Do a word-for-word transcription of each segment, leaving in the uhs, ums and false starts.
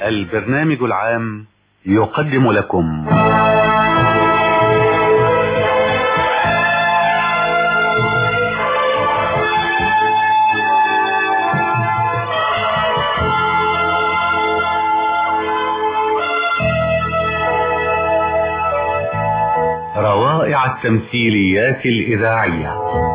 البرنامج العام يقدم لكم روائع التمثيليات الإذاعية.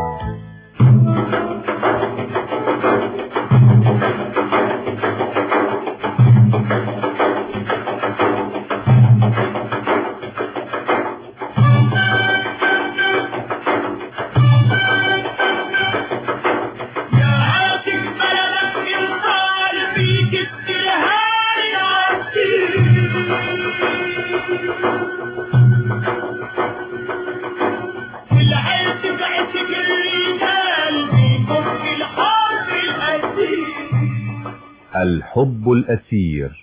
الحب الأسير.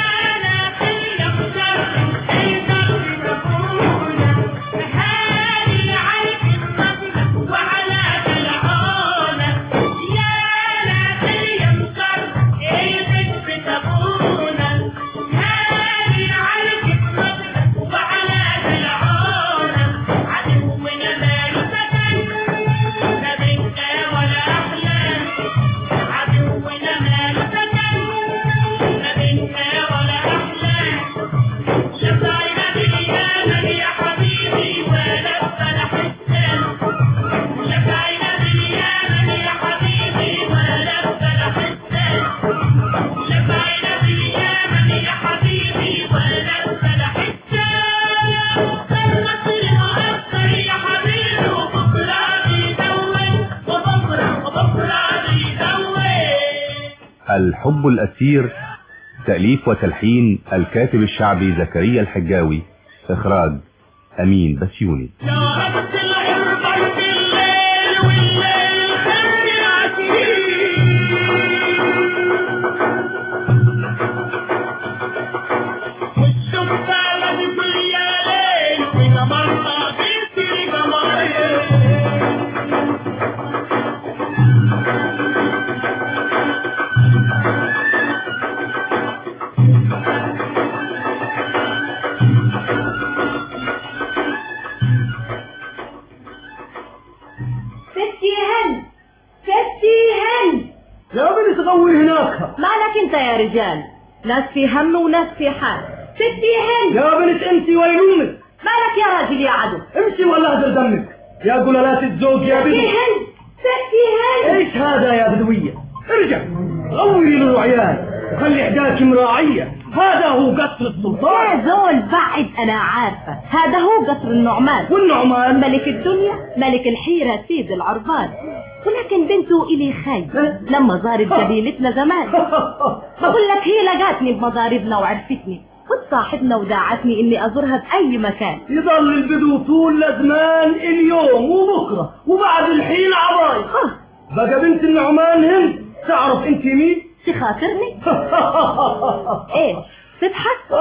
الحب الأسير، تأليف وتلحين الكاتب الشعبي زكريا الحجاوي، إخراج أمين بسيوني. يا رجال، ناس في هم وناس في حال. ستي هند يا بنت امشي وين امك؟ مالك يا راجل يا عدو؟ امشي ولا اهدر دمك يا قلالات الزوج يا بنت. ستي هند ستي هند ايش هذا يا بدوية؟ ارجع غوري للرعيان وخلي حداك مراعية. هذا هو قصر السلطان يا زول. بعد انا عارفة هذا هو قصر النعمان. والنعمان ملك الدنيا، ملك الحيرة، سيد العربان. ولكن بنته إلي خاي لما زارت جبيلتنا زمان. بقول لك هي لقاتني بمضاربنا وعرفتني وتصاحبنا وداعتني اني ازورها باي مكان. يضل البدو طول الزمان اليوم وبكره وبعد الحين عباي. بقى بنت النعمان هند تعرف انت مين؟ تخاطرني؟ ايه تضحك؟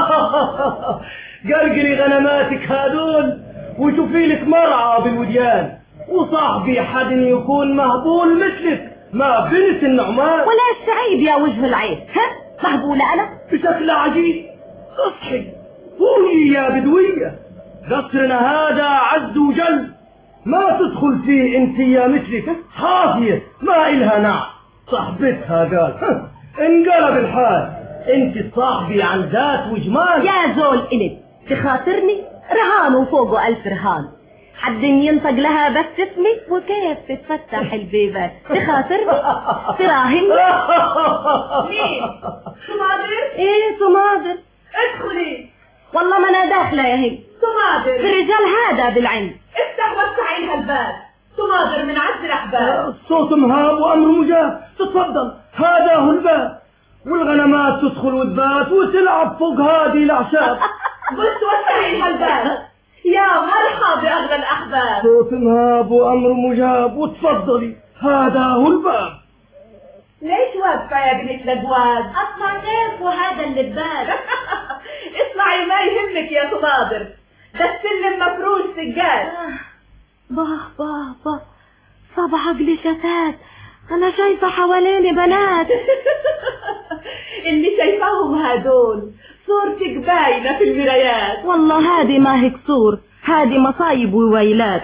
قرقري غنماتك هذول وشوفي لك مرعى بالوديان، وصاحبي حد يكون مهبول مثلك ما بنت النعمان. ولا السعيد يا وجه العيب. ها مهبولة انا؟ بشكل عجيب. اصحي قولي يا بدوية، قصرنا هذا عز وجل ما تدخل فيه انت يا مثلك حافية ما إلها نعم. صاحبتها قال انقلب الحال، انت صاحبي عن ذات وجمال. يا زول إلي تخاطرني؟ رهان وفوقه ألف رهان. حد ينطق لها بس اسمي وكيف تتفتح البيبان. تخاطرني؟ تراهني؟ مين؟ سمادر؟ ايه سمادر. ادخلي. والله ما انا داخله يا هي. سمادر الرجال هذا بالعين. افتح وسعي لها الباب. سمادر من عز الاحباب. الصوت مهاب وامر مجاب. تتفضل هذا هو الباب، والغنمات تدخل وتبات وتلعب فوق هذه الاعشاب. قلت وسعي لها الباب. يا مرحبا بأغلى الأحباب. صوت مهاب وأمر مجاب. وتفضلي هذا هو الباب. ليش واقفة يا بنت الأجواز؟ أطلع كيف وهذا اللي ببال. اسمعي ما يهمك يا صبادر، ده السلم مفروش سجاد. باه باه باه صب عقلي شتات، أنا شايفة حواليني بنات. اللي شايفاهم هدول صورتك باينة في المرايات. والله هذه ما هيك صور، هذه مصايب وويلات.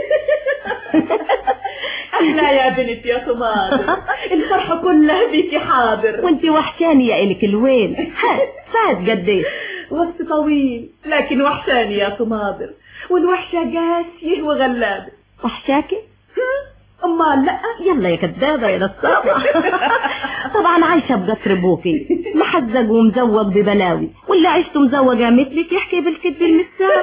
أهلا يا بنت يا صماد، الفرحة كلها بيكي حاضر. وانتي وحشاني يا إلك الوين. هات فات قديش وقت طويل لكن وحشاني يا صمادر، والوحشة قاسية وغلابة. وحشاكي؟ أمال لا. يلا يا كدابة يا نصابة. طبعا عايشة بقصر بوكي محزق ومزوق ببلاوي، واللي عشته مزوقة مثلك يحكي بالكذب المساق.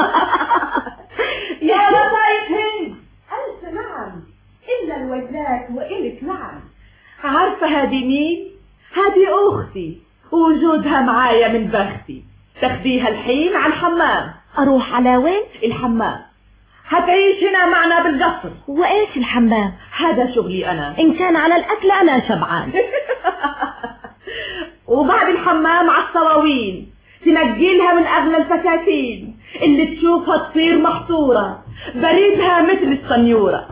يا لطايف هند، ألف نعم، إلا الويلات وإلك نعم. عارفة هذه مين؟ هذه أختي، ووجودها معايا من بختي. تاخديها الحين على الحمام. أروح على وين؟ الحمام. هتعيش هنا معنا بالقصر. وإيش الحمام؟ هذا شغلي أنا. إن كان على الأكل أنا شبعان. وبعد الحمام على الصواوين، تنجيلها من أغلى الفساتين اللي تشوفها تصير محصورة، بريدها مثل السنيورة.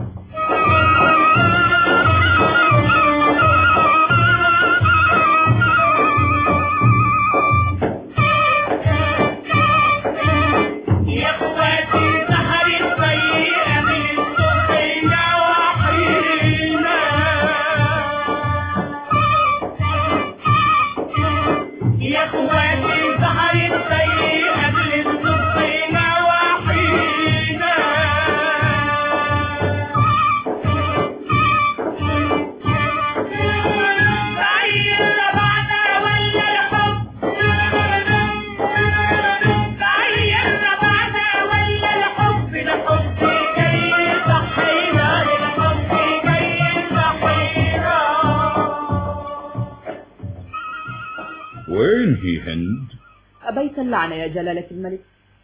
وين هي هند؟ أبيت اللعنة يا جلالة الملك.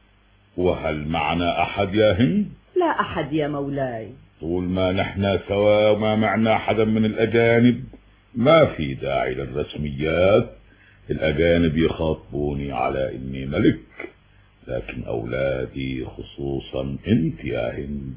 وهل معنا أحد يا هند؟ لا أحد يا مولاي. طول ما نحن سوا وما معنا حدا من الأجانب ما في داعي للرسميات. الأجانب يخاطبوني على إني ملك، لكن أولادي خصوصا أنت يا هند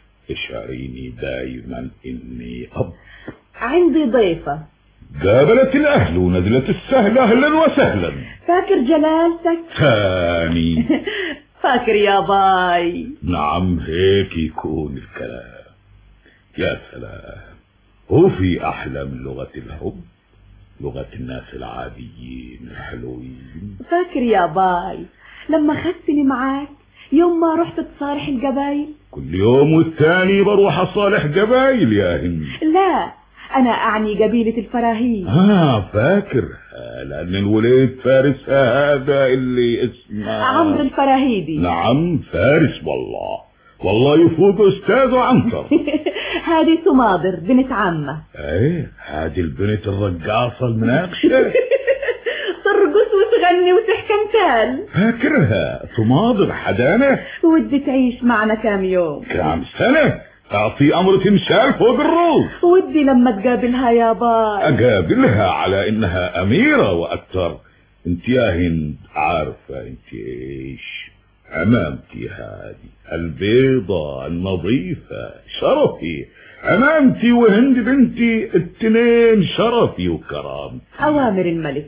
اشعريني دايما إني أب. عندي ضيفة قابلت الأهل ونزلت السهل أهلا وسهلا. فاكر جلالتك؟ ثاني. فاكر يا باي. نعم هيك يكون الكلام. يا سلام، هو في أحلى من لغة الحب؟ لغة الناس العاديين الحلوين. فاكر يا باي لما خدتني معاك يوم ما رحت تصالح القبايل؟ كل يوم والثاني بروح أصالح قبايل يا هند. لا أنا أعني قبيلة الفراهيد. آه فاكر، لأن الوليد فارس هذا اللي اسمه عمرو الفراهيدي. نعم فارس، والله والله يفوق أستاذ عنتر. هذه صمادر بنت عمة. ايه هذه البنت الرقاصة المناقشة. ترقص وتغني وتحكي امثال. فاكرها صمادر حدانة. ودي تعيش معنا كام يوم. كام سنة؟ أعطي أمر تمثال فوق الروس. ودي لما تقابلها يا باي أقابلها على إنها أميرة وأكثر. انت يا هند عارفة انت ايش؟ عمامتي هذه البيضة النظيفة شرفي. عمامتي وهند بنتي التنين شرفي وكرامتي. أوامر الملك.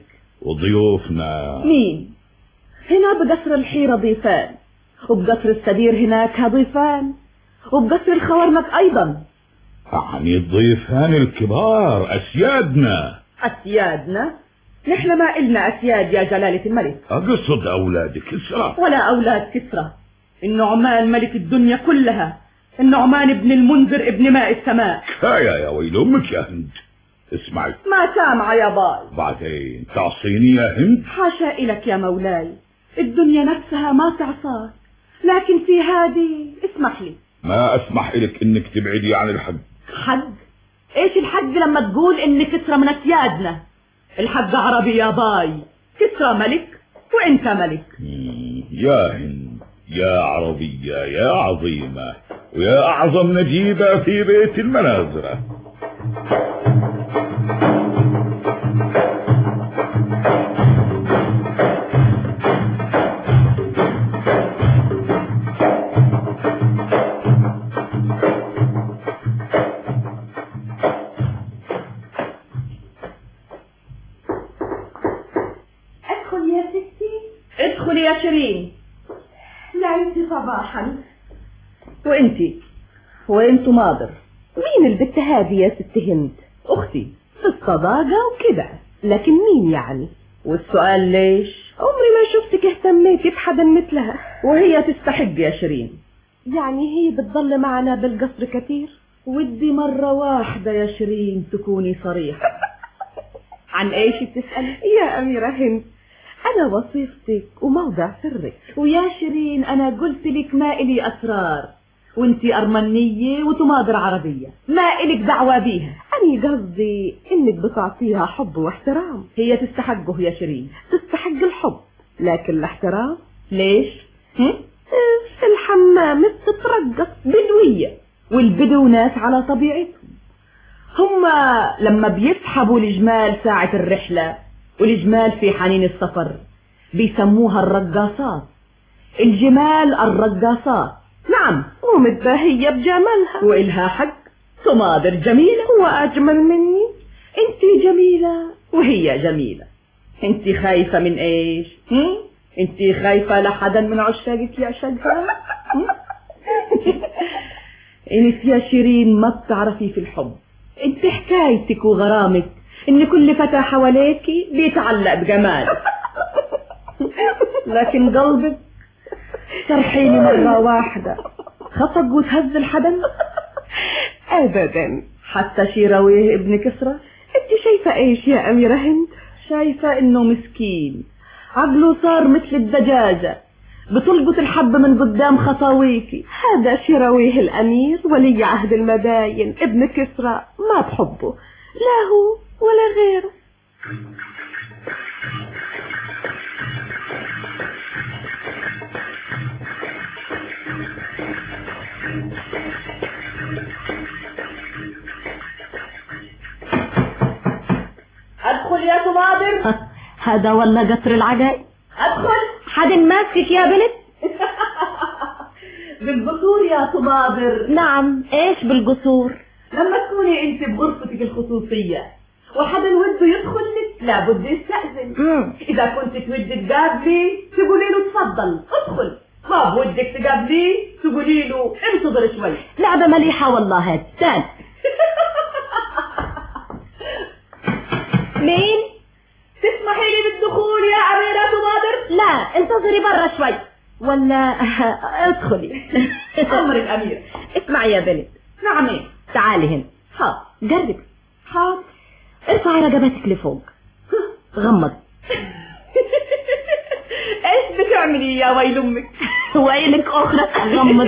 وضيوفنا مين؟ هنا بقصر الحيرة ضيفان، وبقصر السدير هناك ضيفان، وبقصر الخوارمك أيضا. يعني الضيفان الكبار أسيادنا. أسيادنا؟ نحن ما إلنا أسياد يا جلالة الملك. أقصد أولاد كسرى. ولا أولاد كسرى. النعمان ملك الدنيا كلها، النعمان ابن المنذر ابن ماء السماء. كفاية يا ويل أمك يا هند. اسمعي. ما سامع يا باي. بعدين تعصيني يا هند. حاشا إلك يا مولاي، الدنيا نفسها ما تعصاك، لكن في هذه اسمح لي. ما أسمح لك إنك تبعدي عن الحق. حق؟ إيش الحق لما تقول إن كسرى من أسيادنا؟ الحق عربي يا باي، كسرى ملك وإنت ملك. يا هند يا عربية يا عظيمة ويا أعظم نجيبة في بيت المنازرة. ادخلي يا شيرين. لعبت صباحا. وانتي وين تماضر؟ مين البت هذه يا ست هند؟ اختي في الصداقة وكده، لكن مين يعني؟ والسؤال ليش؟ عمري ما شفتك اهتميتي بحدا مثلها، وهي تستحق يا شيرين. يعني هي بتضل معنا بالقصر كتير؟ ودي مرة واحدة يا شيرين تكوني صريحة. عن ايش بتسألي؟ يا أميرة هند، أنا وصيفتك وموضع سرك، ويا شيرين أنا قلت لك ما إلي أسرار، وانتي أرمنية وتماضر عربية، ما إلك دعوة بيها. أنا قصدي إنك بتعطيها حب واحترام. هي تستحقه يا شيرين، تستحق الحب، لكن الاحترام ليش؟ هم؟ في الحمام بتترقص بدوية، والبدو ناس على طبيعتهم. هما لما بيسحبوا الجمال ساعة الرحلة، والجمال في حنين السفر، بيسموها الرقاصات. الجمال الرقاصات، نعم، ومتباهية بجمالها وإلها حق. تماضر جميلة وأجمل مني. انتي جميلة وهي جميلة. انتي خايفة من ايش؟ هم؟ انتي خايفة لحدا من عشاقك يعشقها؟ انت يا شيرين ما بتعرفي في الحب. انت حكايتك وغرامك ان كل فتى حواليكي بيتعلق بجمالك، لكن قلبك سرحيني مرة واحدة خفق وتهز الحدن؟ ابدا. حتى شيراويه ابن كسرى؟ انت شايفة ايش يا أميرة هند؟ شايفة انه مسكين، عقله صار مثل الدجاجة، بتلقط الحب من قدام خطاويكي. هذا شيراويه الأمير ولي عهد المداين ابن كسرى، ما بحبه لا هو ولا غيره. ادخل يا تماضر. هذا ولا قطر العجائب؟ ادخل. حد ماسكك يا بنت؟ بالقصور يا تماضر. نعم، ايش بالقصور؟ لما تكوني انت بغرفتك الخصوصية وحدا وده يدخل لك لابد يستأذن. مم. اذا كنت تودي تقابلي تقولي له تفضل ادخل، ما بودك تقابليه تقولي له انتظر شوي. لعبة مليحة والله. هاد تان. مين؟ تسمحي لي بالدخول يا أميرة تماضر؟ لا، انتظري برا شوي. ولا ادخلي. أمر الأمير. اسمعي يا بنت. نعم ايه؟ تعالي هنا. حاضر. جربي. حاضر. ارفعي رقبتك لفوق. غمض. ايش بتعملي يا ويل امك؟ ويلك اخرى. غمض.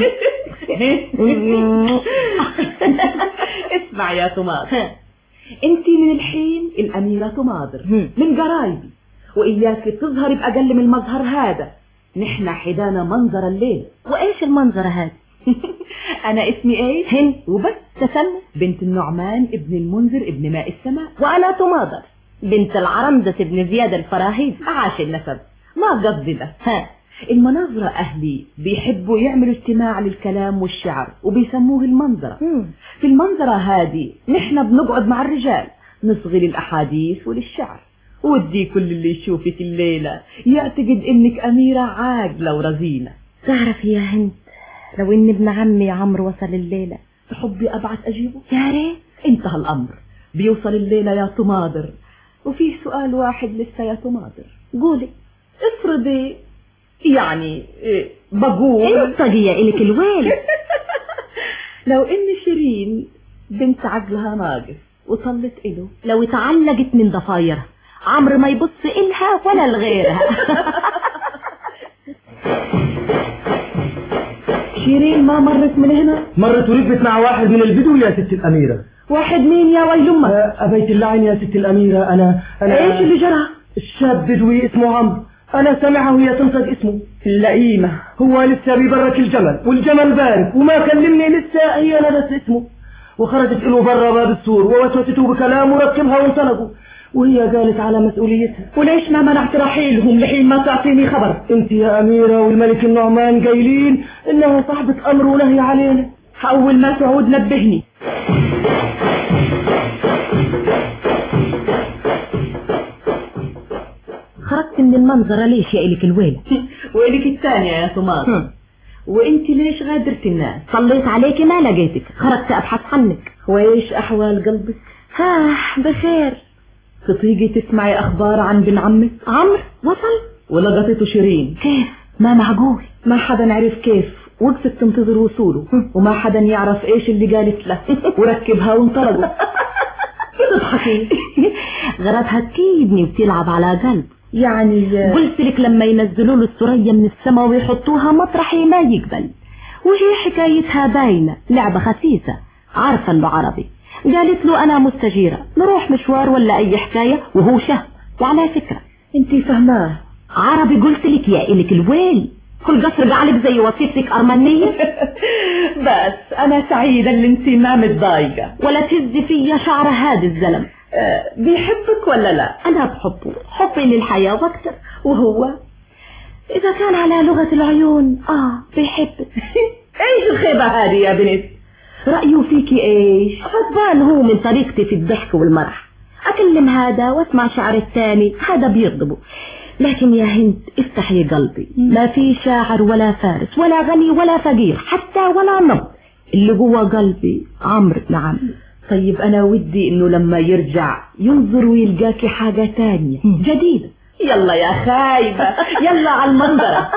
اسمع يا تماضر، انتي من الحين الأميرة تماضر من قرايبي، وإياك تظهري بأقل من المظهر هذا. نحن حدانا منظر الليل. وايش المنظر هذا؟ أنا اسمي ايش؟ هند. وبس. تسمى بنت النعمان ابن المنذر ابن ماء السماء. وانا تماضر بنت العرمدة ابن زياد الفراهيد. عاش النسب، ما قصدي ده. ها، المناظرة أهلي بيحبوا يعملوا استماع للكلام والشعر وبيسموه المنظرة. مم. في المنظرة هذه نحن بنقعد مع الرجال نصغي للأحاديث وللشعر، ودي كل اللي يشوفك الليلة يعتقد إنك أميرة عاقلة ورزينة. تعرفي يا هند، لو ان ابن عمي عمرو وصل الليلة تحبي أبعث أجيبه؟ يا ريت. انتهى الأمر، بيوصل الليلة يا تماضر. وفي سؤال واحد لسه يا تماضر. قولي. افرضي يعني إيه بقول انطقي يا إلك الويل. لو ان شيرين بنت عقلها ناقص وصلت إله، لو اتعلقت من ضفايرها عمرو ما يبص إلها ولا لغيرها. شيرين ما مرت من هنا؟ مرت وركبت مع واحد من البدو يا ست الأميرة. واحد مين يا ويل امك؟ أه، أبيت اللعن يا ست الأميرة. أنا أنا ايش اللي جرى؟ الشاب بدوي اسمه عمرو، أنا سمعه وهي تنطق اسمه. اللئيمة. هو لسه بيبرك الجمل والجمل بارك وما كلمني لسه، هي نبت اسمه وخرجت له برا باب السور ووسوسته بكلام وركبها وانطلقوا، وهي قالت على مسؤوليتها. وليش ما منعت رحيلهم لحين ما تعطيني خبر؟ انت يا أميرة والملك النعمان قايلين انها صاحبة أمر ونهي علينا. أول ما تعود نبهني. خرجت من المنظرة ليش يا إلك الويلة؟ وإلك الثانية يا طماطم. وانت ليش غادرت الناس؟ صليت عليك ما لقيتك، خرجت أبحث عنك. وإيش أحوال قلبك؟ ها بخير. تطيقي تسمعي أخبار عن بن عمك؟ عمرو وصل ولقطته شيرين. كيف؟ ما معقول. ما حدا عرف كيف، وقفت تنتظر وصوله وما حدا يعرف ايش اللي قالت له وركبها وانطلقوا. بتضحكي؟ غرضها تكيدني وتلعب على قلب. يعني قلت لك لما ينزلوا له الثريا من السماء ويحطوها مطرحي ما يقبل، وهي حكايتها باينة، لعبة خسيسة، عارفة انه عربي. قالت له انا مستجيرة نروح مشوار ولا اي حكاية وهو شهم. وعلى فكرة انتي فهماه عربي، قلت لك يا إلك الويل كل قصر قعلك زي وصيفتك أرمنية. بس انا سعيدة اللي انتي ما متضايقة ولا تهزي فيا شعر هذا الزلم. أه بيحبك ولا لا؟ انا بحبه حبي للحياة واكتر. وهو اذا كان على لغة العيون اه بيحبك. ايش الخيبة هذه يا بنت؟ رأيه فيكي ايش؟ غضبان هو من طريقتي في الضحك والمرح، اكلم هذا واسمع شعر الثاني هذا بيغضبه. لكن يا هند افتحي قلبي، ما في شاعر ولا فارس ولا غني ولا فقير حتى ولا نبض، اللي جوا قلبي عمرو بن عمي. طيب انا ودي انه لما يرجع ينظر ويلقاكي حاجة تانية جديدة. يلا يا خايبة يلا على المنظرة.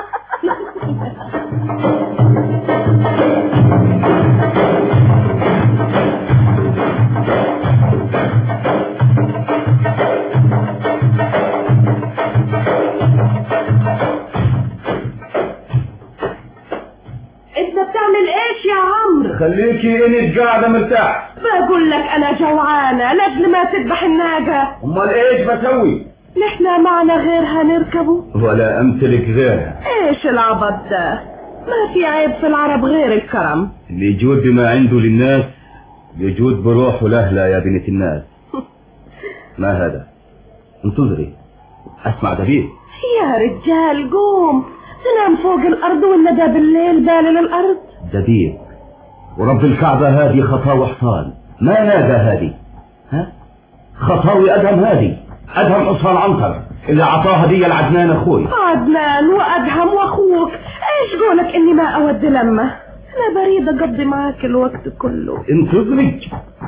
خليكي انك قاعدة مرتاح. بقول لك انا جوعانة لاجل ما تذبح الناقة. امال ايش بسوي؟ نحن معنا غيرها نركبه ولا امتلك غيرها. ايش العبط ده؟ ما في عيب في العرب غير الكرم. اللي يجود بما عنده للناس يجود بروحه لهلا يا بنت الناس. ما هذا؟ انتظري اسمع دبيب. يا رجال قوم، تنام فوق الارض ولا ده بالليل بالي للارض؟ دبيب ورب الكعبة هذه خطاوي حصان، ما نادى هذه؟ ها؟ خطاوي أدهم هذه، أدهم حصان عنتر اللي عطاها دي العدنان أخوي. عدنان وأدهم وأخوك، إيش قولك إني ما أود لما أنا بريد أقضي معاك الوقت كله. انتظري.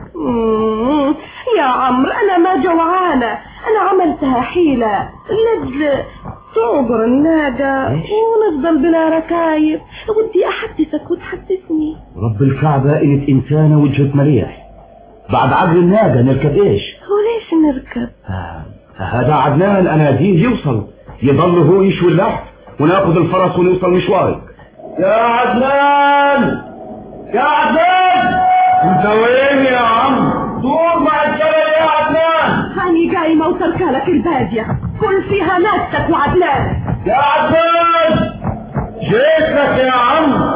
يا عمرو أنا ما جوعانة، أنا عملتها حيلة لجل تعبر الناقة ونفضل بلا ركايب. ودي أحدثك وتحدثني. رب الكعبة إنت إنسانة وجهك مليح. بعد عقل الناقة نركب إيش؟ وليش نركب؟ آه. هذا عدنان أناديه يوصل، يضل هو يشوي اللحم وناخذ الفرس ونوصل مشوارك. يا عدنان يا عدنان انت وين يا عم؟ دور مع الجبل يا عدنان. هاني قايمة وتركالك البادية كل فيها ناسك وعدنانك. يا عدنان جيت لك يا عم.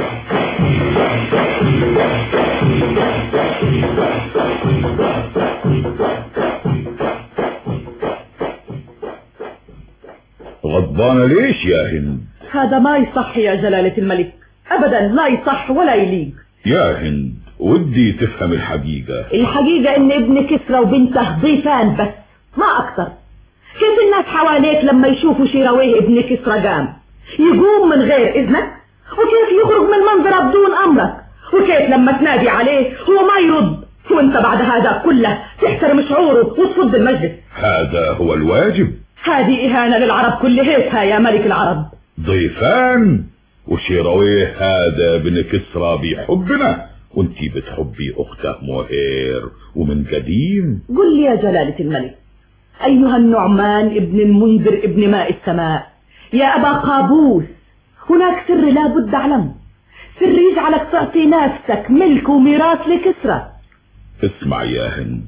غضبانة ليش يا هند؟ هذا ما يصح يا جلالة الملك، أبدا لا يصح ولا يليق. يا هند ودي تفهم الحقيقة. الحقيقة إن ابن كسرى وبنته ضيفان بس ما أكثر. كيف الناس حواليك لما يشوفوا شيرويه ابن كسرى قام يقوم من غير إذنك؟ وكيف يخرج من منظره بدون أمرك؟ وكيف لما تنادي عليه هو ما يرد وانت بعد هذا كله تحترم شعوره وتفض المجلس؟ هذا هو الواجب. هذه إهانة للعرب كلها يا ملك العرب. ضيفان وشيرويه هذا بن كسرى بيحبنا وانتي بتحبي اخته مهير ومن قديم. قل لي يا جلالة الملك ايها النعمان ابن المنذر ابن ماء السماء، يا ابا قابوس، هناك سر لا بد اعلمه، سر يجعلك تعطي نفسك ملك وميراث لكسرى. اسمع يا هند،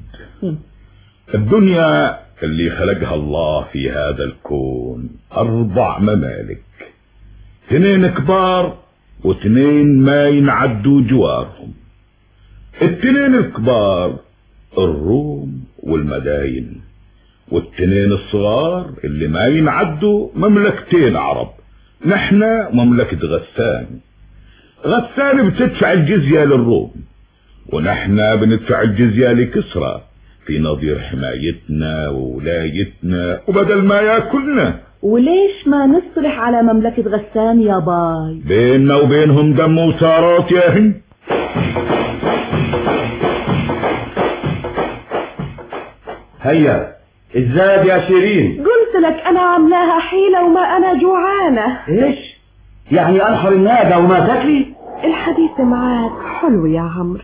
الدنيا اللي خلقها الله في هذا الكون اربع ممالك، اثنين كبار واثنين ما ينعدوا جوارهم. التنين الكبار الروم والمداين، والتنين الصغار اللي ما ينعدوا مملكتين عرب، نحن مملكة غسان. غسان بتدفع الجزية للروم ونحن بندفع الجزية لكسرى. في نظير حمايتنا وولايتنا وبدل ما ياكلنا. وليش ما نصلح على مملكة غسان يا باي؟ بيننا وبينهم دم وسارات يا هند. هيا الزاد يا شيرين. قلت لك انا عاملاها حيلة وما انا جوعانة. ايش يعني انحر الناقة وما تاكلي؟ الحديث معاك حلو يا عمرو،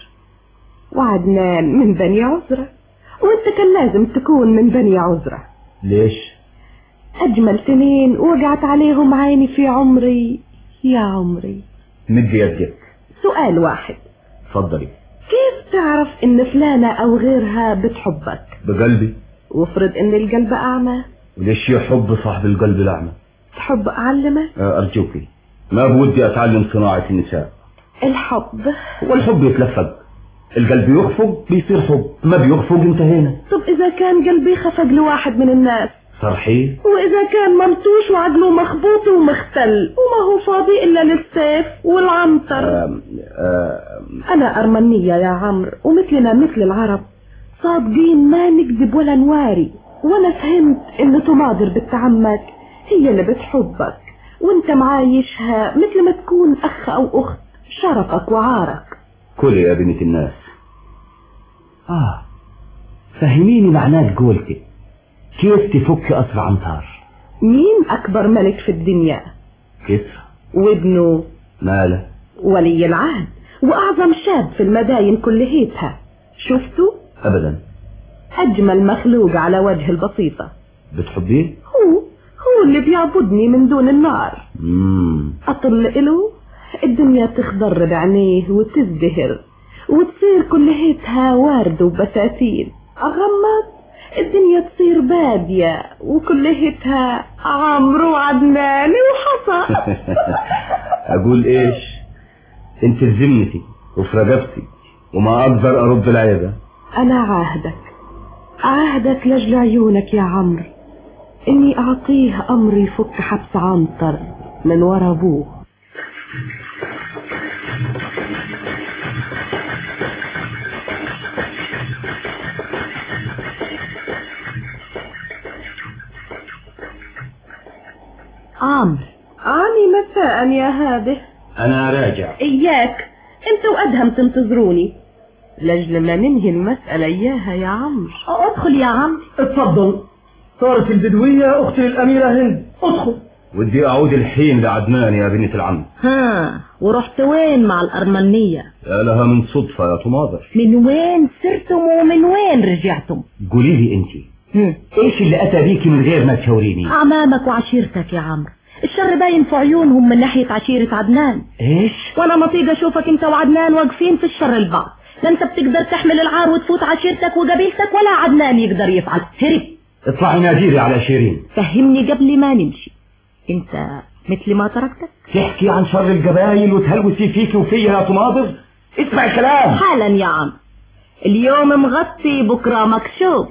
وعدنان من بني عذرة، وانت كان لازم تكون من بني عذرة. ليش؟ اجمل سنين وقعت عليهم عيني في عمري يا عمري. مد يدك. سؤال واحد. تفضلي. كيف تعرف ان فلانة او غيرها بتحبك؟ بقلبي. وافرض ان القلب اعمى؟ وليش يحب صاحب القلب الاعمى؟ تحب اعلمك؟ ارجوكي، ما بودي اتعلم صناعة النساء. الحب والحب يتلفق، القلب يخفق بيصير حب، ما بيخفق انتهينا. طب اذا كان قلبي خفق لواحد من الناس صرحيه؟ واذا كان ممتوش وعقله مخبوط ومختل وما هو فاضي الا للسيف والعنطر. آم آم انا ارمنية يا عمرو، ومثلنا مثل العرب صادقين ما نكذب ولا نواري، وانا فهمت ان تماضر بنت عمك هي اللي بتحبك، وانت معايشها مثل ما تكون اخ او اخت، شرفك وعارك. كلي يا بنت الناس. اه فهميني معناه قولتي، كيف تفك أسر عنتار؟ مين أكبر ملك في الدنيا؟ كسرى. وابنه ماله؟ ولي العهد وأعظم شاب في المداين كلهيتها. شفته؟ أبدا. أجمل مخلوق على وجه البسيطة. بتحبيه؟ هو هو اللي بيعبدني من دون النار. مم. أطل إله الدنيا تخضر بعينيه وتزدهر وتصير كلهيتها ورد وبساتين. أغمض الدنيا تصير بادية وكلهتها عمرو وعدنان وحصى. أقول إيش؟ أنت الزمتي وفي رقبتي وما أقدر أرد العيبة. أنا عاهدك عاهدك لجل عيونك يا عمرو إني أعطيه أمر يفك حبس عنتر من ورا أبوه. عمرو عاني مساء يا هذه. أنا راجع. إياك أنت وأدهم تنتظروني لجل ما ننهي المسألة إياها يا عمرو. ادخل يا عمرو. اتفضل. صارت البدوية أختي الأميرة هند، ادخل. ودي أعود الحين لعدنان يا بنت العم. ها ورحت وين مع الأرمنية؟ يا لها من صدفة يا تماضر. من وين سرتم ومن وين رجعتم؟ قولي لي أنت ايش اللي اتى بيكي من غير ما تشاوريني؟ اعمامك وعشيرتك يا عمرو، الشر باين في عيونهم من ناحية عشيرة عدنان. ايش؟ وانا مطيقة اشوفك انت وعدنان واقفين في الشر البعض، لا انت بتقدر تحمل العار وتفوت عشيرتك وقبيلتك ولا عدنان يقدر يفعل. هرب. اطلعي ناديلي على شيرين. فهمني قبل ما نمشي، انت مثل ما تركتك تحكي عن شر القبايل وتهلوسي فيك وفيا يا تماضر. اسمع الكلام حالا يا عم. اليوم مغطي بكرة مكشوف.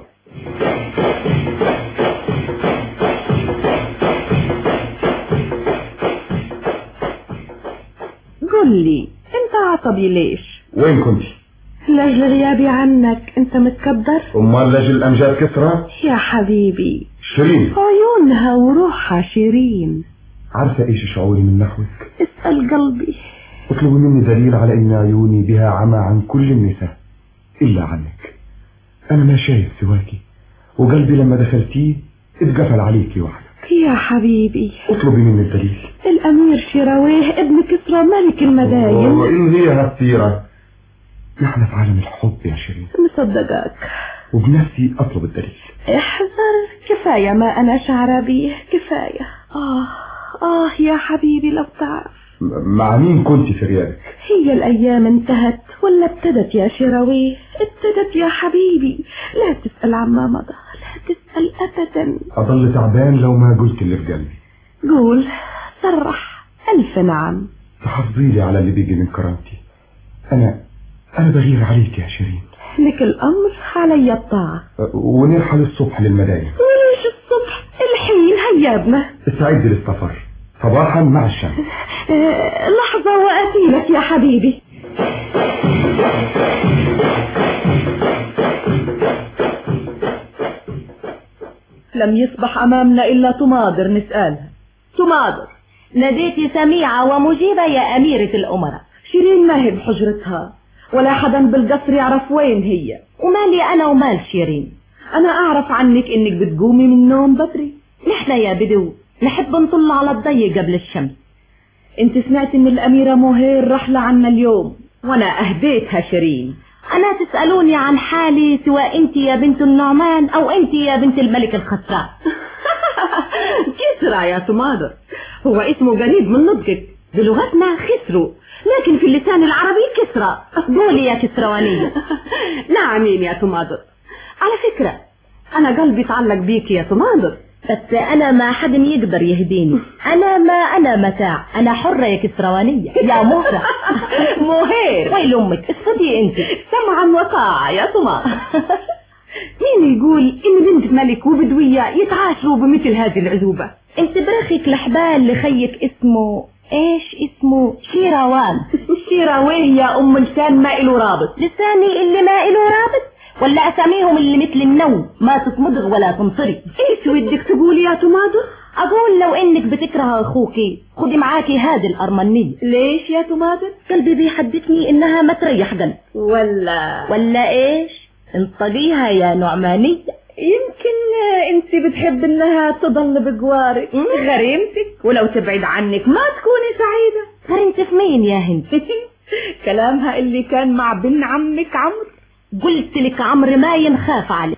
قل لي انت عصبي ليش؟ وين كنت؟ لاجل غيابي عنك انت متكبر؟ امال لاجل امجاد كسرى؟ يا حبيبي شيرين عيونها وروحها شيرين. عارفة ايش شعوري من نحوك؟ اسأل قلبي. اطلبي مني دليل على ان عيوني بها عمى عن كل النساء الا عنك. انا ما شايف سواكي، وقلبي لما دخلتيه اتقفل عليكي وحدك. يا حبيبي اطلبي مني الدليل. الامير شيراويه ابن كسرى ملك المداين. وإن هي هالسيرة نحن في عالم الحب يا شيرين. مصدقك وبنفسي اطلب الدليل. احذر، كفاية ما انا شعر به، كفاية. اه اه يا حبيبي لو تعرف. مع مين كنت في غيابك؟ هي الايام انتهت ولا ابتدت يا شيراويه؟ ابتدت يا حبيبي. لا تسأل عما مضى، لا تسأل ابدا. اضل تعبان لو ما قلت اللي في قلبي. قول، صرح. الف نعم. تحافظي لي على اللي بيجي من كرامتي. انا انا بغير عليك يا شيرين. لك الامر علي الطاعة. ونرحل الصبح للمداين. وليش الصبح؟ الحين هيابنا. استعد للسفر صباحا مع الشمس. أه لحظة واتيلك يا حبيبي. لم يصبح أمامنا إلا تماضر نسألها. تماضر، ناديتي سميعة ومجيبة يا أميرة الأمراء. شيرين ما هي بحجرتها ولا حدا بالقصر يعرف وين هي. ومالي أنا ومال شيرين؟ أنا أعرف عنك إنك بتقومي من النوم بدري. نحن يا بدو نحب نطل على الضي قبل الشمس. انت سمعت ان الأميرة مهير رحلة عنا اليوم وانا اهديتها شيرين. انا تسألوني عن حالي سواء انت يا بنت النعمان او انت يا بنت الملك الخسران. كسرى يا تماضر، هو اسمه قريب من نطقك. بلغتنا خسروا، لكن في اللسان العربي كسرى. قولي يا كسروانية. نعمين يا تماضر. على فكرة انا قلبي يتعلق بيك يا تماضر، بس انا ما حد يقدر يهديني. انا ما انا متاع، انا حرة يا كسروانية يا مهرة. مهير ويل امك، اسكتي انت. سمعا وطاعة يا تماضر. مين يقول ان بنت ملك وبدوية يتعاشروا بمثل هذه العزوبة؟ انت برخك لحبال لخيك اسمه ايش اسمه شيروان. شيراويه يا ام لسان ما إله رابط. لساني اللي ما إله رابط ولا اساميهم اللي مثل النوم ما تتمضغ ولا تنطري؟ ايش ودك تقولي يا تماضر؟ اقول لو انك بتكره اخوكي خدي معاكي هذه الارمنية. ليش يا تماضر؟ قلبي بيحدثني انها ما تريح قلب. ولا ولا ايش؟ انطقيها يا نعمانية. يمكن انت بتحب انها تضل بجوارك غريمتك، ولو تبعد عنك ما تكوني سعيدة. غريمت في مين يا هند؟ كلامها اللي كان مع بن عمك عمرو. قلت لك عمرو ما ينخاف عليك.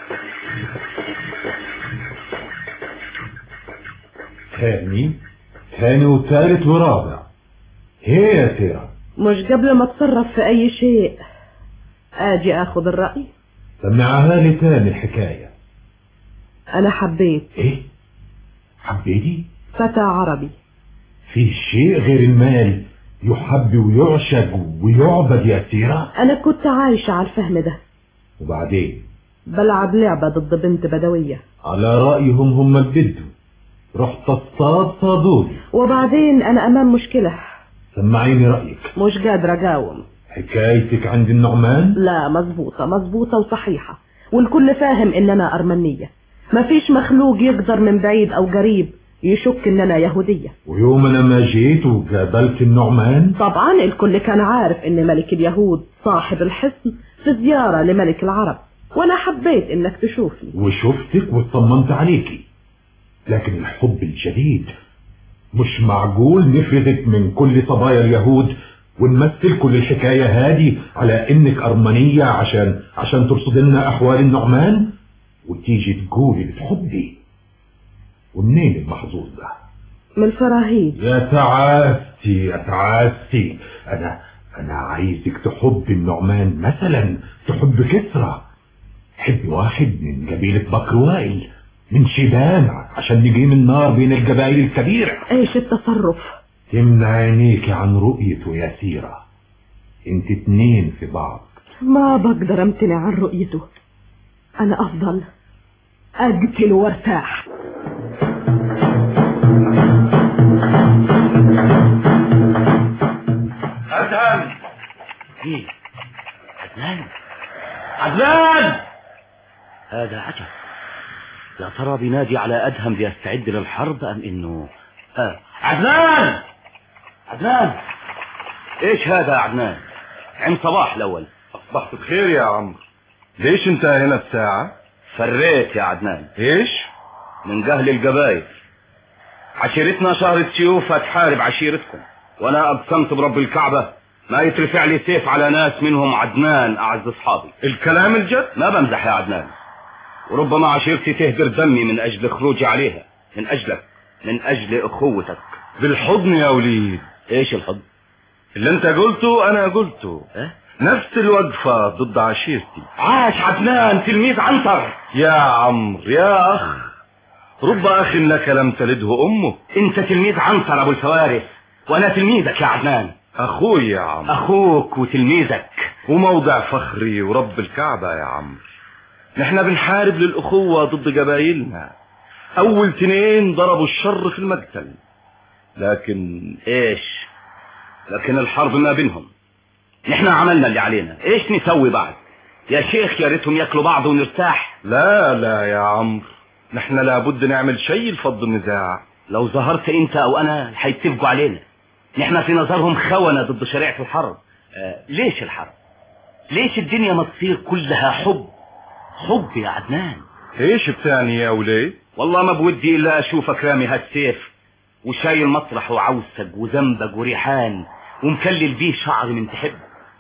ثاني ثاني وثالث ورابع. هي يا سيرة، مش قبل ما اتصرف في اي شيء اجي اخذ الرأي؟ سمعها لي تاني الحكاية. انا حبيت. ايه حبيتي؟ فتى عربي. في شيء غير المال يحب ويعشق ويعبد يا سيرة؟ انا كنت عايشة على الفهم ده. وبعدين؟ بلعب لعبة ضد بنت بدوية. على رأيهم هم البدو، رحت اصطاد صادوني. وبعدين انا امام مشكلة. سمعيني رأيك. مش قادرة اقاوم. حكايتك عند النعمان؟ لا مظبوطة مظبوطة وصحيحة، والكل فاهم ان انا ارمنية. مفيش مخلوق يقدر من بعيد او قريب يشك ان انا يهودية. ويوم انا ما جيت وقابلت النعمان طبعا الكل كان عارف ان ملك اليهود صاحب الحصن في زيارة لملك العرب، وانا حبيت انك تشوفني. وشفتك واطمنت عليكي، لكن الحب الجديد مش معقول نفرضك من كل صبايا اليهود ونمثل كل الحكاية هذه على انك ارمنية عشان عشان ترصد لنا احوال النعمان وتيجي تقولي بتحبي. ومنين المحظوظ ده؟ من الفراهيد. يا تعاستي يا تعاستي، انا انا عايزك تحبي النعمان، مثلا تحب كسرى، حبي واحد من قبيلة بكر وائل من شيبان عشان نجيم النار بين القبائل الكبيرة. ايش التصرف؟ تمنع عينيك عن رؤيته يا سيرة، انت اتنين في بعض. ما بقدر امتنع عن رؤيته، انا افضل اقتل وارتاح. أدهم. ايه عدنان عدنان، هذا عجب. يا ترى بينادي على أدهم بيستعد للحرب أم إنه آه. عدنان عدنان، إيش هذا يا عدنان؟ عم صباح الأول. أصبحت بخير يا عمرو. ليش أنت هنا الساعة؟ فريت يا عدنان. إيش؟ من جهل القبائل. عشيرتنا شهرة سيوف هتحارب عشيرتكم، وأنا أقسمت برب الكعبة ما يترفع لي سيف على ناس منهم عدنان أعز أصحابي. الكلام الجد؟ ما بمزح يا عدنان، وربما عشيرتي تهدر دمي من أجل خروجي عليها، من أجلك، من أجل أخوتك. بالحضن يا وليد. إيش الحضن؟ اللي أنت قلته أنا قلته. أه؟ نفس الوقفة ضد عشيرتي. عاش عدنان تلميذ عنتر. يا عمرو يا أخ، رب أخ لك لم تلده أمه. أنت تلميذ عنتر أبو الفوارس، وأنا تلميذك يا عدنان. أخوي يا عمرو. أخوك وتلميذك وموضع فخري ورب الكعبة يا عمرو. نحن بنحارب للأخوة ضد قبائلنا. أول تنين ضربوا الشر في المقتل، لكن إيش؟ لكن الحرب ما بينهم. نحن عملنا اللي علينا، إيش نسوي بعد؟ يا شيخ يا ريتهم ياكلوا بعض ونرتاح. لا لا يا عمرو، نحن لابد نعمل شيء لفض النزاع. لو ظهرت انت او انا هيتفقوا علينا. نحن في نظرهم خونة ضد شريعة الحرب. آه ليش الحرب؟ ليش الدنيا ما تصير كلها حب؟ حب يا عدنان. ايش بتعني يا ولي؟ والله ما بودي الا اشوفك رامي هالسيف وشايل مطرح وعوسك وزنبق وريحان ومكلل بيه شعري من تحب.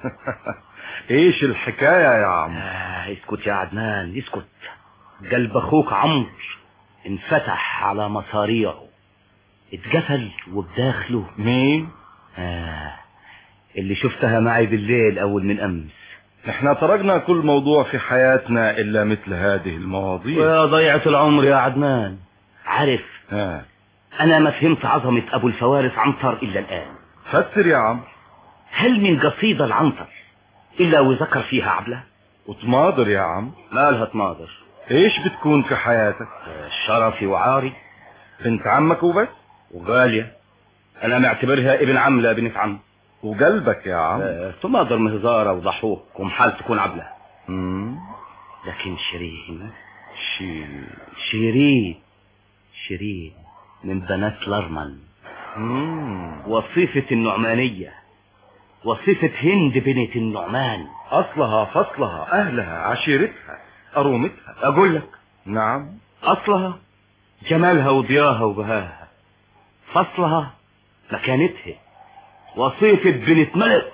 ايش الحكاية يا عم؟ آه اسكت يا عدنان اسكت. قلب اخوك عمرو انفتح على مصاريعه، اتقفل وبداخله مين؟ آه اللي شفتها معي بالليل اول من امس. نحن تركنا كل موضوع في حياتنا الا مثل هذه المواضيع. ويا ضيعة العمر يا عدنان. عارف ها. انا ما فهمت عظمة ابو الفوارس عنتر الا الان. فسر يا عم. هل من قصيدة العنتر الا وذكر فيها عبلة؟ وتماضر يا عم. لا لها تماضر. ايش بتكون في حياتك؟ شرفي وعاري. بنت عمك وبس؟ وغالية انا معتبرها ابن عم لا بنت عم. وقلبك يا عم؟ آه تماضر مهزارة وضحوك ومحال تكون عبلة. مم. لكن شيرين شيرين شيرين شيرين من بنات لرمن. مم. وصيفة النعمانية، وصيفة هند بنت النعمان. اصلها فصلها اهلها عشيرتها ارومتها. اقول لك نعم. اصلها جمالها وضياها وبهاها، فصلها مكانتها، وصيفة بنت ملك.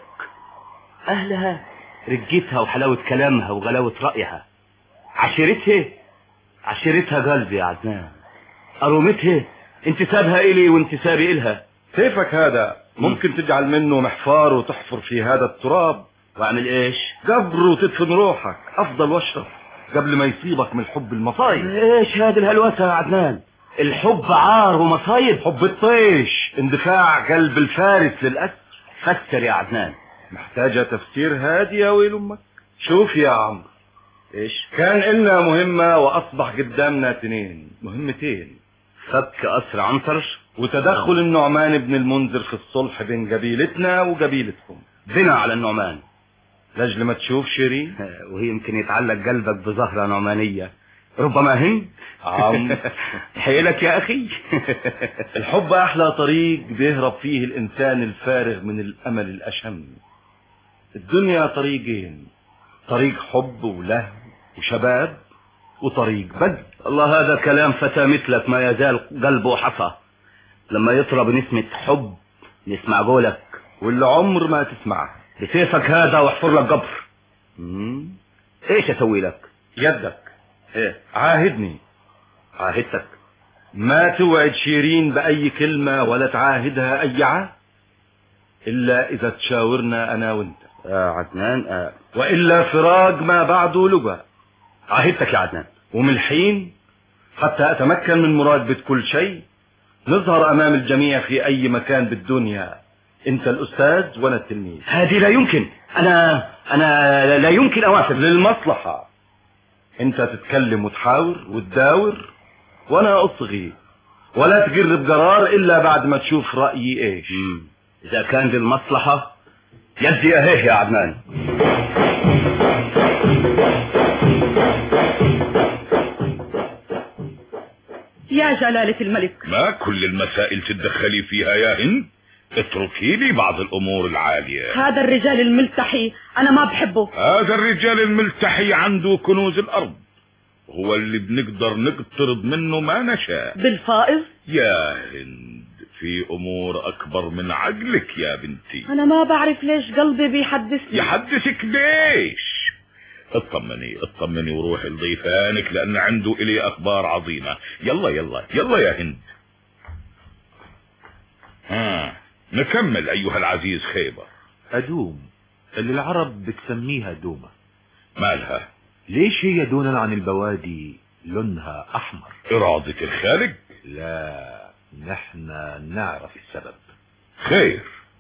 اهلها رجتها وحلاوة كلامها وغلاوة رأيها. عشيرتها عشيرتها قلبي يا عدنان. ارومتها انتسابها الي وانتسابي الها. سيفك هذا ممكن تجعل منه محفار وتحفر في هذا التراب. واعمل ايش؟ قبر وتدفن روحك افضل واشرف قبل ما يصيبك من الحب المصايب. ايش هذه الهلوسة يا عدنان؟ الحب عار ومصايب. حب الطيش اندفاع قلب الفارس للأسر. فسر يا عدنان. محتاجة تفسير هادي يا ويل امك. شوف يا عمرو، ايش كان إلنا مهمة واصبح قدامنا اثنين مهمتين: فك أسر عنتر وتدخل النعمان بن المنذر في الصلح بين قبيلتنا وقبيلتكم. بنا على النعمان لاجل ما تشوف شيرين، وهي يمكن يتعلق قلبك بزهرة نعمانية ربما هند. عم حيلك يا أخي. الحب أحلى طريق بيهرب فيه الإنسان الفارغ من الأمل الأشم. الدنيا طريقين: طريق حب ولهو وشباب، وطريق بد. الله هذا كلام فتى مثلك ما يزال قلبه حصى. لما يطرب نسمة حب نسمع قولك، والعمر ما تسمعها. بسيفك هذا واحفر لك قبر. مم. ايش اسوي لك؟ يدك. ايه عاهدني. عاهدتك ما توعد شيرين بأي كلمة ولا تعاهدها أي عهد إلا إذا تشاورنا أنا وانت. آه عدنان. آه. وإلا فراق ما بعده لقى. عاهدتك يا عدنان. ومن الحين حتى أتمكن من مراقبة كل شيء نظهر أمام الجميع في أي مكان بالدنيا. أنت الأستاذ وأنا التلميذ. هذه لا يمكن. أنا أنا لا يمكن أوافق. للمصلحة. أنت تتكلم وتحاور وتداور وأنا أصغي، ولا تقر بقرار إلا بعد ما تشوف رأيي إيش. مم. إذا كان للمصلحة يدي أهيه يا عدنان. يا جلالة الملك، ما كل المسائل تتدخلي فيها يا هند، اتركي لي بعض الامور العالية. هذا الرجال الملتحي انا ما بحبه. هذا الرجال الملتحي عنده كنوز الارض، هو اللي بنقدر نقترض منه ما نشاء. بالفائض؟ يا هند في امور اكبر من عقلك يا بنتي. انا ما بعرف ليش قلبي بيحدثني. يحدثك ليش؟ اطمني اطمني وروحي لضيفانك لان عنده الي اخبار عظيمة. يلا يلا يلا يا هند. ها نكمل ايها العزيز خيبر. أدوم اللي العرب بتسميها دومة، مالها؟ ليش هي دونا عن البوادي لونها أحمر؟ إرادة الخالق؟ لا، نحن نعرف السبب. خير.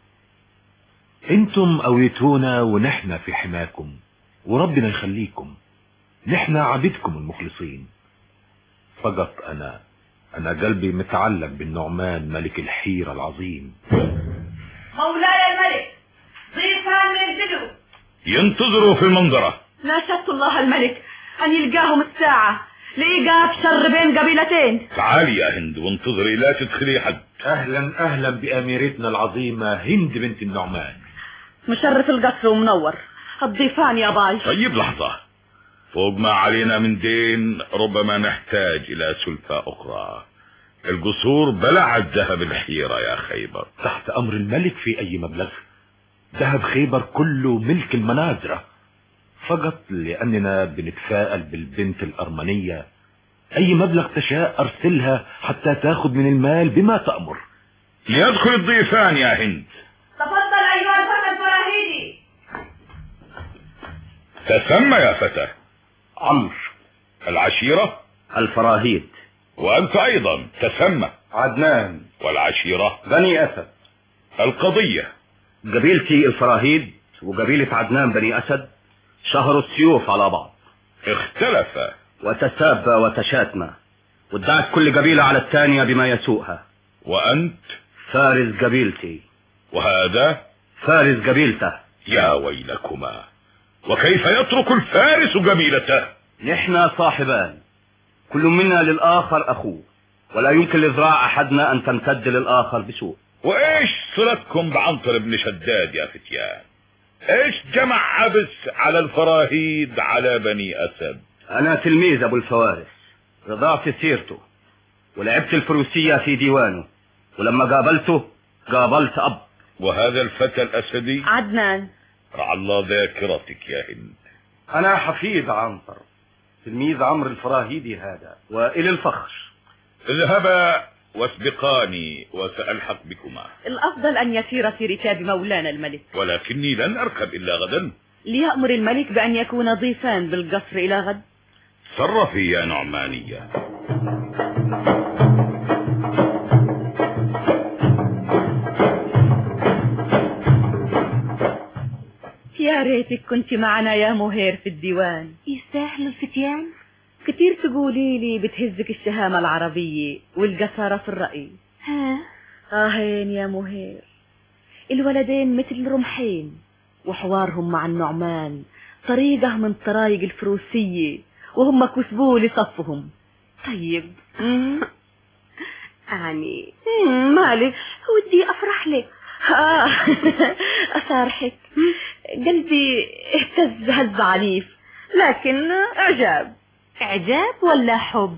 انتم قويتونا ونحن في حماكم، وربنا يخليكم. نحن عبيدكم المخلصين. فقط أنا أنا قلبي متعلق بالنعمان ملك الحيرة العظيم. مولاي الملك، ضيفان ينزلوا. ينتظروا في المنظرة. ناشدت الله الملك أن يلقاهم الساعة لإيقاف شر بين قبيلتين. تعالي يا هند وانتظري، لا تدخلي حد. اهلا اهلا باميرتنا العظيمة هند بنت النعمان. مشرف القصر ومنور. الضيفان يا باي. طيب لحظة، فوق ما علينا من دين ربما نحتاج الى سلفة اخرى. القصور بلعت ذهب الحيرة يا خيبر. تحت امر الملك في اي مبلغ. ذهب خيبر كله ملك المنازرة، فقط لاننا بنتفائل بالبنت الارمنية. اي مبلغ تشاء ارسلها حتى تاخذ من المال بما تأمر. ليدخل الضيفان يا هند. تفضل ايها الفتى الفراهيدي. تسمى يا فتى. عمرو. العشيرة؟ الفراهيد. وأنت أيضا تسمى. عدنان. والعشيرة؟ بني أسد. القضية؟ قبيلتي الفراهيد وقبيلة عدنان بني أسد شهروا السيوف على بعض، اختلفا وتسابى وتشاتما، وادعت كل قبيلة على الثانية بما يسوءها. وأنت؟ فارس قبيلتي. وهذا؟ فارس قبيلته. يا ويلكما، وكيف يترك الفارس قبيلته؟ نحن صاحبان، كل منا للآخر أخوه، ولا يمكن لذراع أحدنا أن تمتد للآخر بسوء. وإيش صلتكم بعنتر بن شداد يا فتيان؟ إيش جمع عبس على الفراهيد على بني أسد؟ أنا تلميذ أبو الفوارس، رضعت سيرته ولعبت الفروسية في ديوانه، ولما قابلته قابلت أب. وهذا الفتى الأسدي؟ عدنان. رعى الله ذاكرتك يا هند. أنا حفيد عنتر، تلميذ عمرو الفراهيدي هذا، وإلى الفخر. اذهبا واسبقاني وسألحق بكما. الأفضل أن يسير في ركاب مولانا الملك. ولكني لن أركب إلا غدا. ليأمر الملك بأن يكون ضيفان بالقصر إلى غد. تصرفي يا نعمانية. يا ريتك كنت معنا يا مهير في الديوان. يستاهلوا الفتيان؟ كتير تقولي لي بتهزك الشهامة العربية والقصارى في الرأي. ها؟ آهين يا مهير، الولدين مثل رمحين، وحوارهم مع النعمان طريقة من طرايق الفروسية، وهم كسبوا لصفهم. طيب يعني مالك؟ ودي أفرح لك. آه أفرحك. قلبي اهتز هز عنيف، لكن إعجاب. إعجاب ولا حب؟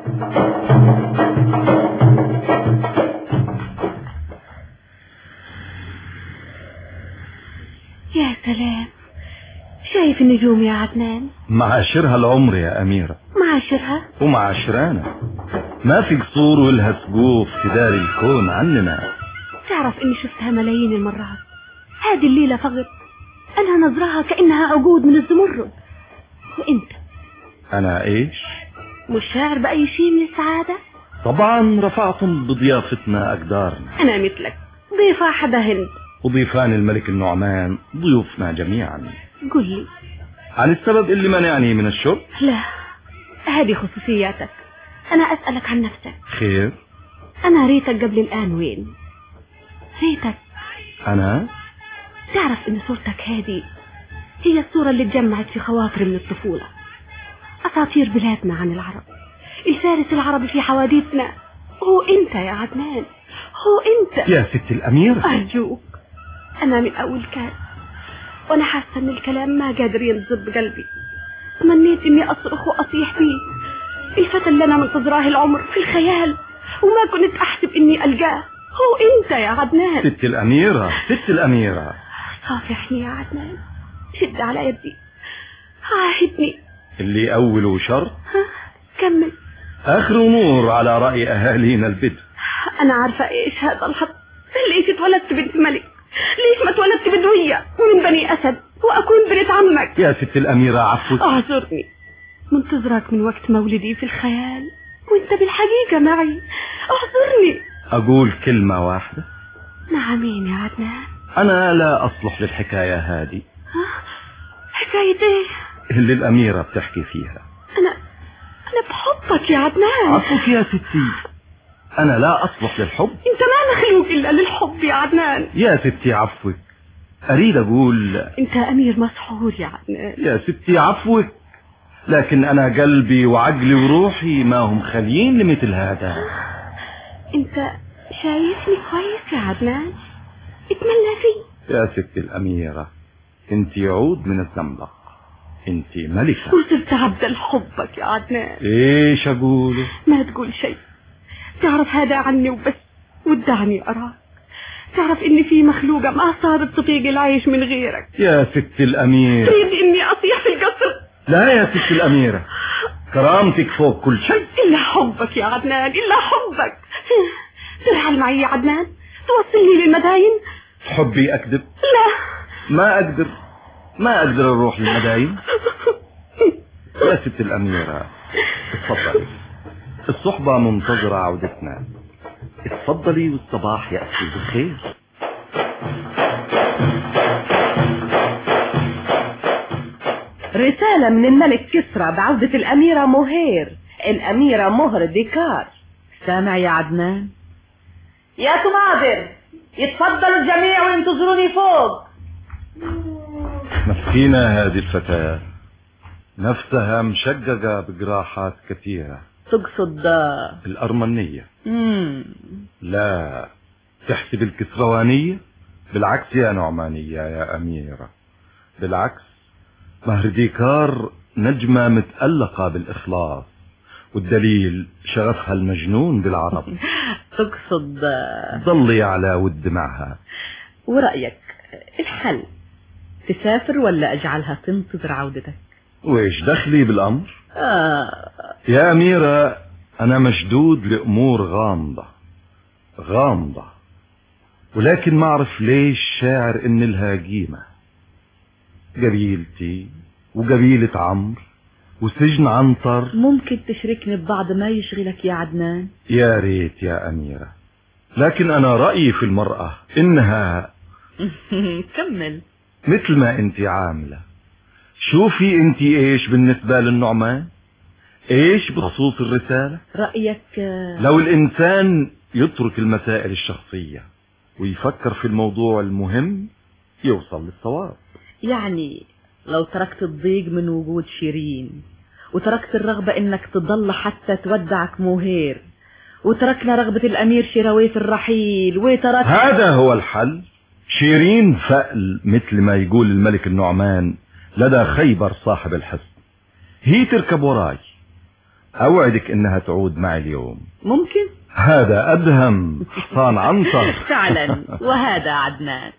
يا سلام، شايف النجوم يا عدنان؟ معاشرها العمر يا أميرة. معاشرها؟ ومعاشرانا. ما في قصور ولها سقوف تداري الكون عننا. تعرف إني شفتها ملايين المرات. هذه الليلة فقط أنا نظرها كأنها عقود من الزمرد. وإنت؟ أنا إيش؟ مش شاعر بأي شيء من السعادة؟ طبعا رفعتم بضيافتنا أقدارنا. أنا مثلك ضيفة حدا هند، وضيفان الملك النعمان ضيوفنا جميعا. قل لي عن السبب اللي منعني من الشرب؟ لا، هذه خصوصياتك. أنا أسألك عن نفسك. خير؟ أنا ريتك قبل الآن وين؟ ريتك. أنا؟ تعرف إن صورتك هذه هي الصورة اللي اتجمعت في خواطري من الطفولة. أساطير بلادنا عن العرب، الفارس العربي في حواديتنا هو أنت يا عدنان، هو أنت يا ست الأمير. أرجوك، أنا من أول كان وأنا حاسة إن الكلام ما قادر ينزل بقلبي. تمنيت إني أصرخ وأصيح فيه، الفتى اللي أنا منتظراه العمر في الخيال، وما كنت أحسب إني ألقاه. هو أنت يا عدنان. ست الأميرة، ست الأميرة. صافحني يا عدنان، شد على يدي، عاهدني. اللي أوله شر ها، كمل. آخر نور على رأي أهالينا البدو. أنا عارفة إيش هذا الحق. ليش اتولدت بنت ملك؟ ليش ما اتولدت بدوية ومن بني أسد وأكون بنت عمك؟ يا ست الأميرة عفوك. أعذرني، منتظرك من وقت مولدي في الخيال وانت بالحقيقة معي. أعذرني. أقول كلمة واحدة؟ نعمين يا عدنان. أنا لا أصلح للحكاية هذه. حكاية إيه؟ اللي الأميرة بتحكي فيها. أنا أنا بحبك يا عدنان. عفوك يا ستي، أنا لا أصلح للحب. أنت ما مخلوق إلا للحب يا عدنان. يا ستي عفوك، أريد أقول أنت أمير مسحور يا عدنان. يا ستي عفوك، لكن أنا قلبي وعقلي وروحي ما هم خاليين لمثل هذا. انت شايفني كويس يا عدنان؟ اتمنى فيه. يا ست الأميرة، انت عود من الزنبق، انت ملكة وصرت عبد لحبك يا عدنان. ايش اقوله؟ ما تقول شيء، تعرف هذا عني وبس، ودعني أراك، تعرف إني في مخلوقة ما صارت تطيق العيش من غيرك. يا ست الأميرة، تريد إني أطيح في القصر؟ لا يا ست الأميرة، كرامتك فوق كل شيء. إلا حبك يا عدنان، إلا حبك. ترحل معي يا عدنان، توصلني للمداين. تحبي أكذب؟ لا، ما أقدر، ما أقدر أروح للمداين. يا ست الأميرة اتفضلي، الصحبة منتظرة عودتنا، اتفضلي والصباح يأتي بخير. رسالة من الملك كسرى بعودة الأميرة مهير، الأميرة مهر ديكار. سامع يا عدنان؟ يا تماضر، يتفضلوا الجميع وينتظروني فوق. مسكينة هذه الفتاة، نفسها مشققة بجراحات كثيرة. تقصد الأرمنية؟ مم. لا، تحسب الكسروانية؟ بالعكس يا نعمانية يا أميرة، بالعكس، مهر ديكار نجمة متألقة بالإخلاص، والدليل شغفها المجنون بالعرب. تقصد ضلي على ود معها. ورأيك الحل تسافر ولا أجعلها تنتظر عودتك؟ وإيش دخلي بالأمر؟ آه. يا أميرة، أنا مشدود لأمور غامضة غامضة، ولكن ما أعرف ليش شاعر إن لها قيمة. قبيلتي وقبيلة عمرو وسجن عنتر. ممكن تشركني ببعض ما يشغلك يا عدنان؟ يا ريت يا أميرة، لكن أنا رأيي في المرأة إنها كمل. مثل ما أنت عاملة. شوفي أنت إيش بالنسبة للنعمان، إيش بخصوص الرسالة. رأيك لو الإنسان يترك المسائل الشخصية ويفكر في الموضوع المهم يوصل للصواب. يعني لو تركت الضيق من وجود شيرين، وتركت الرغبة انك تضل حتى تودعك مهير، وتركنا رغبة الامير شيروي في الرحيل، وترك هذا هو الحل. شيرين فأل مثل ما يقول الملك النعمان لدى خيبر صاحب الحصن، هي تركب وراي، اوعدك انها تعود معي اليوم. ممكن؟ هذا ادهم حصان عنتر. فعلا، وهذا عدنان.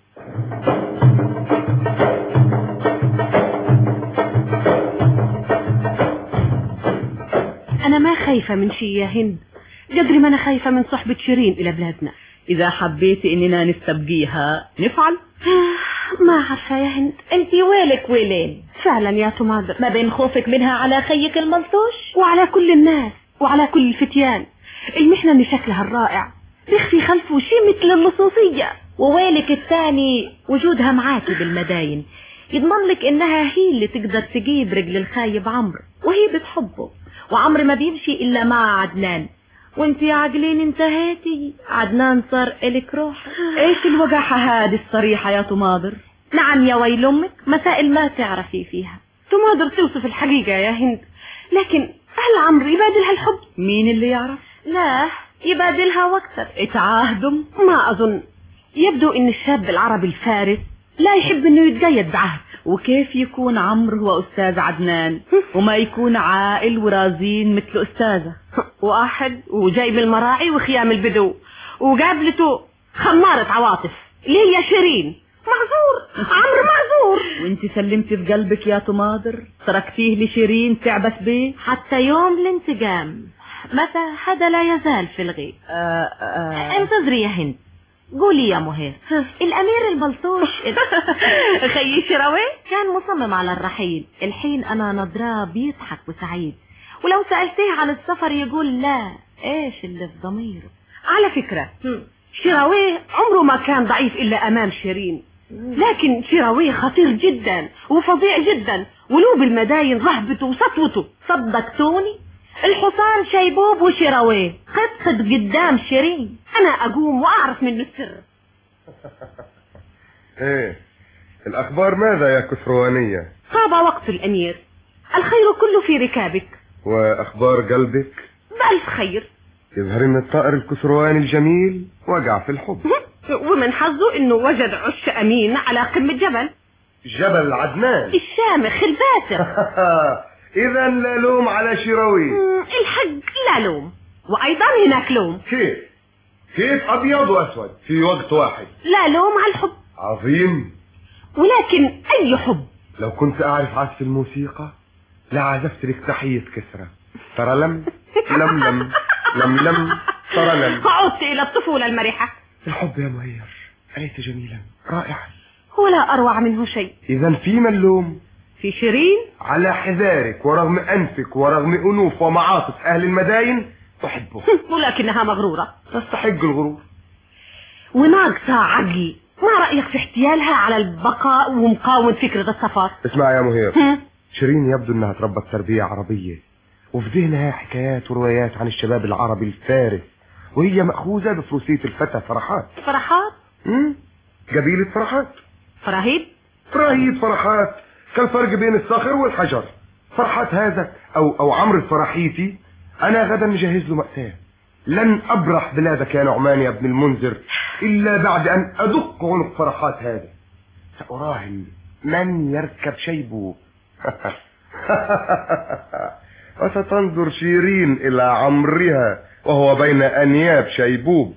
أنا ما خايفة من شيء يا هند، قدر ما أنا خايفة من صحبة شيرين إلى بلادنا. إذا حبيتي إننا نستبقيها نفعل. ما عارفة يا هند، أنت ويلك ويلين فعلا يا تماضر، ما بين خوفك منها على خيك الملطوش وعلى كل الناس وعلى كل الفتيان. المحنة اللي شكلها الرائع بيخفي خلفه شيء مثل اللصوصية. وويلك الثاني وجودها معاكي بالمداين، يضمن لك إنها هي اللي تقدر تجيب رجل الخايب عمرو، وهي بتحبه، وعمرو ما بيمشي إلا مع عدنان. وانت يا عقلين انتهيتي، عدنان صار إلك روح. ايش الوقاحة هذه الصريحة يا تماضر؟ نعم يا ويل امك، مسائل ما تعرفي فيها. تماضر توصف الحقيقة يا هند، لكن هل عمرو يبادلها الحب؟ مين اللي يعرف؟ لا، يبادلها واكثر. اتعاهدم؟ ما اظن، يبدو ان الشاب العربي الفارس لا يحب انه يتقيد بعهد. وكيف يكون عمرو هو أستاذ عدنان وما يكون عائل ورازين مثل أستاذة؟ واحد وجايب المراعي وخيام البدو، وقابلته خمارة عواطف اللي هي شيرين. معذور، عمرو معذور. وانت سلمتي في قلبك يا تماضر، تركتيه لشيرين تعبث بيه حتى يوم الانتقام. متى هذا لا يزال في الغيب. آه آه. انتظري يا هند، قولي يا مهير، الامير البلطوش خيي شيروي كان مصمم على الرحيل. الحين انا نظراه بيضحك وسعيد، ولو سألتيه عن السفر يقول لا. ايش اللي في ضميره؟ على فكرة شيروي عمره ما كان ضعيف الا امام شيرين، لكن شيروي خطير جدا وفظيع جدا، ولو بالمداين رهبته وسطوته. صدقتوني؟ الحصان شيبوب وشيروي خد خد قدام شيرين. انا اقوم واعرف منه السر. ايه الاخبار ماذا يا كسروانية؟ طاب وقت الامير، الخير كله في ركابك. واخبار قلبك؟ بألف خير. يظهر ان الطائر الكسرواني الجميل وقع في الحب. ومن حظه انه وجد عش امين على قمة جبل جبل عدنان الشامخ الباسر. اذا لا لوم على شيراوي. الحق لا لوم، وايضا هناك لوم. كيف كيف ابيض واسود في وقت واحد؟ لا لوم على الحب. عظيم. ولكن اي حب؟ لو كنت اعرف عزف الموسيقى لعزفت لك تحية كسرى. ترلم لم لم لم لم ترلم. عدت الى الطفولة المرحة. الحب يا مهير أليس جميلا رائعا؟ ولا اروع منه شيء. اذا في من لوم؟ في شيرين. على حذارك ورغم انفك ورغم انوف ومعاطف اهل المداين تحبه. ولكنها مغرورة. تستحق الغرور. وناقصة عقل. ما رأيك في احتيالها على البقاء ومقاومة فكرة السفر؟ اسمع يا مهير، شيرين يبدو انها تربت تربية عربية وفي ذهنها حكايات وروايات عن الشباب العربي الفارس، وهي مأخوذة بفروسية الفتى فرحات. فرحات؟ امم قبيلة فرحات. فراهيد؟ فراهيد فرحات كالفرق بين الصخر والحجر. فرحات هذا او او عمرو الفراحيتي انا غدا مجهز له مأساة. لن ابرح بلادك يا نعمان يا ابن المنذر الا بعد ان ادق عنق فرحات هذا. سأراهن من يركب شيبه. وستنظر شيرين الى عمرها وهو بين انياب شيبوب.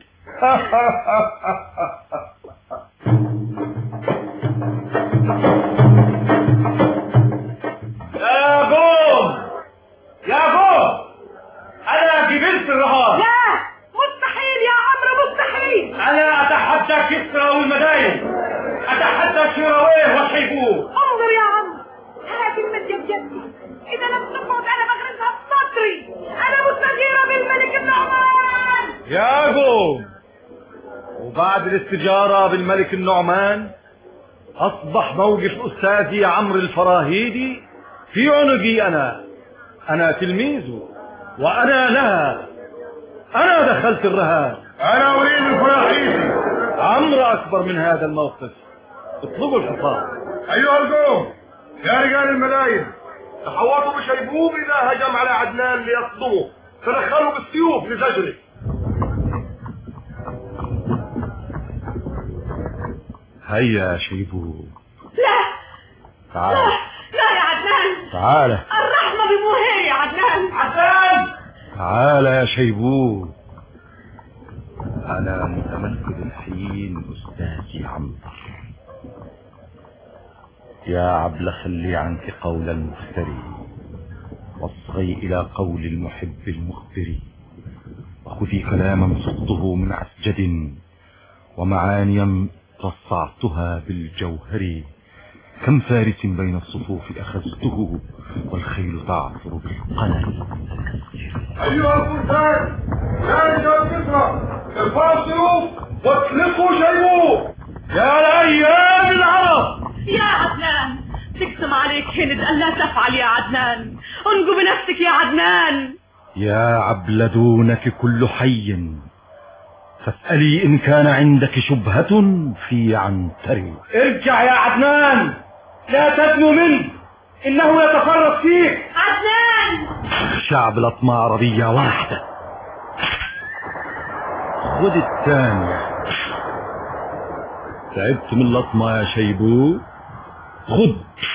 يا قوم يا قوم انا جبلت الرهان. لا مستحيل يا عمرو مستحيل. انا اتحدى كسرى والمداين، اتحدى شيراويه وشيبوب. انظر يا عمرو هذه المدية بجدي، اذا لم تقعد انا بغرسها بسطري. انا مستجيرة بالملك النعمان. يا قوم، وبعد الاستجارة بالملك النعمان اصبح موقف استاذي عمرو الفراهيدي في عنقي. انا انا تلميذه وانا لها. انا دخلت الرهان. انا اريد الفراهيدي. عمرو اكبر من هذا الموقف. اطلبوا الحصان. ايها القوم يا رجال الملايين، تحوطوا بشيبوب اذا هجم على عدنان ليصدمه، تدخلوا بالسيوف لزجره. هيا يا شيبوب. لا تعال. لا لا يا عدنان. تعال. الرحمة بموهي يا عدنان. عدنان تعال يا شيبوب. انا متمثل الحين استاذي عنبر. يا عبلة خلي عنك قول المفتري واصغي الى قول المحب المخبر، وخذي كلاما صدته من عسجد ومعانيا رصعتها بالجوهر. كم فارس بين الصفوف اخذته والخيل تعثر بالقلم. ايها الفرسان يا رجال كسرى ارفعوا السيوف واطلقوا شيبوب. يا الايام العرب. يا عدنان تقسم عليك هند ألا تفعل يا عدنان. انجو بنفسك يا عدنان. يا عبل دونك كل حي فاسألي إن كان عندك شبهة في عنتري. ارجع يا عدنان لا تدنو منه انه يتفرط فيك. عدنان شعب الأطماع عربية واحدة. خذ الثانية. تعبت من الأطماع يا شيبوب. خذ.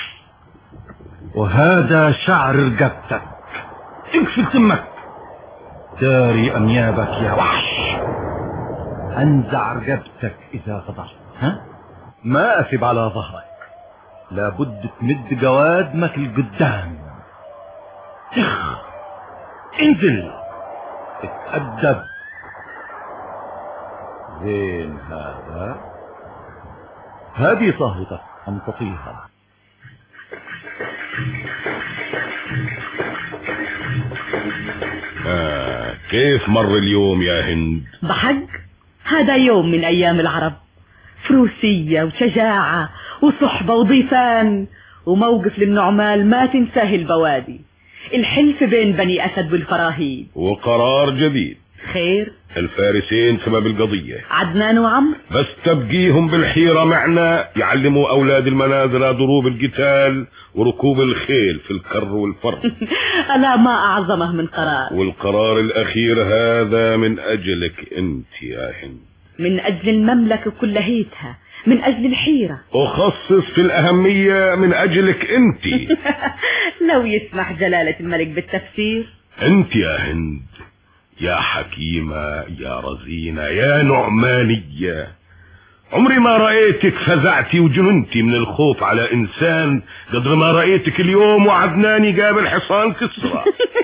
وهذا شعر رقبتك. اقفل سمك. داري أنيابك يا وحش. أنزع رقبتك إذا غدرت. ها؟ ما أثب على ظهرك. لابد تمد جوادمك لقدام. اخ انزل اتأدب. زين هذا. هذه صهوتك أنطفيها. آه كيف مر اليوم يا هند؟ بحق هذا يوم من أيام العرب، فروسية وشجاعة وصحبة وضيفان وموقف للنعمال ما تنساه البوادي. الحلف بين بني أسد والفراهيد وقرار جديد. خير؟ الفارسين سبب القضية عدنان وعمرو. بس تبقيهم بالحيرة معنا يعلموا أولاد المنازل ضروب القتال وركوب الخيل في الكر والفر. ألا ما أعظمه من قرار. والقرار الأخير هذا من أجلك أنت يا هند، من أجل المملكة كلهيتها، من أجل الحيرة. أخصص في الأهمية من أجلك أنت. لو يسمح جلالة الملك بالتفسير. أنت يا هند، يا حكيمة، يا رزينة، يا نعمانية، عمري ما رأيتك فزعتي وجننتي من الخوف على إنسان قدر ما رأيتك اليوم وعدناني قابل حصان كسرى.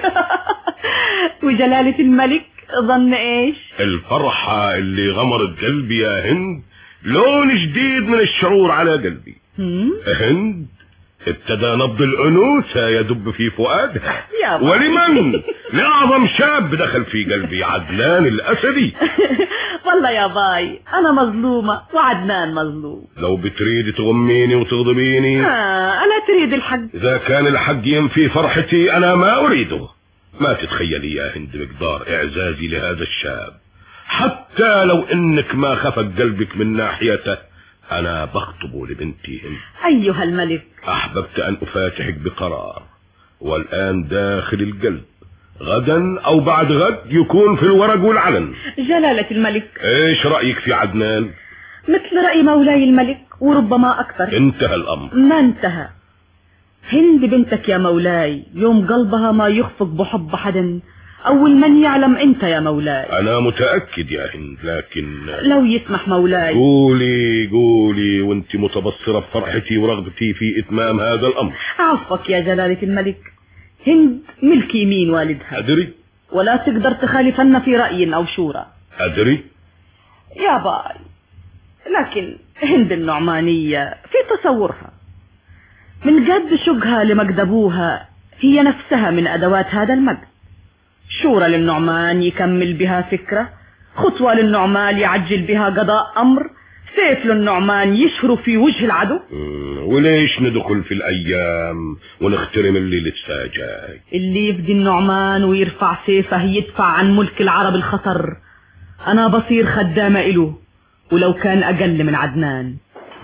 وجلالة الملك ظن إيش؟ الفرحة اللي غمرت قلبي يا هند لون جديد من الشعور على قلبي. هند ابتدى نبض الأنوثة يدب في فؤادها. ولمن؟ لأعظم شاب دخل في قلبي، عدنان الأسدي. والله يا باي أنا مظلومة وعدنان مظلوم. لو بتريد تغميني وتغضبيني آه أنا تريد الحق. إذا كان الحق ينفي فرحتي أنا ما أريده. ما تتخيلي يا هند مقدار إعزازي لهذا الشاب، حتى لو إنك ما خفت قلبك من ناحيته. أنا بخطبه لبنتي هند. أيها الملك، أحببت أن أفاتحك بقرار، والآن داخل القلب، غدا أو بعد غد يكون في الورق والعلن. جلالة الملك، إيش رأيك في عدنان؟ مثل رأي مولاي الملك وربما أكثر. انتهى الأمر. ما انتهى. هند بنتك يا مولاي، يوم قلبها ما يخفق بحب حدا، أول من يعلم أنت يا مولاي. أنا متأكد يا هند، لكن لو يسمح مولاي. قولي قولي وانت متبصرة بفرحتي ورغبتي في إتمام هذا الأمر. عفوك يا جلالة الملك، هند ملك يمين والدها. أدري. ولا تقدر تخالفنا في رأي أو شورى. أدري يا باي، لكن هند النعمانية في تصورها من قد شقها لمقدبوها هي نفسها من أدوات هذا المجد. شورى للنعمان يكمل بها فكرة، خطوة للنعمان يعجل بها قضاء أمر، سيف للنعمان يشهر في وجه العدو. وليش ندخل في الأيام ونخترم اللي لسه جاي؟ اللي يفدي النعمان ويرفع سيفه يدفع عن ملك العرب الخطر. أنا بصير خدامة إله ولو كان أقل من عدنان.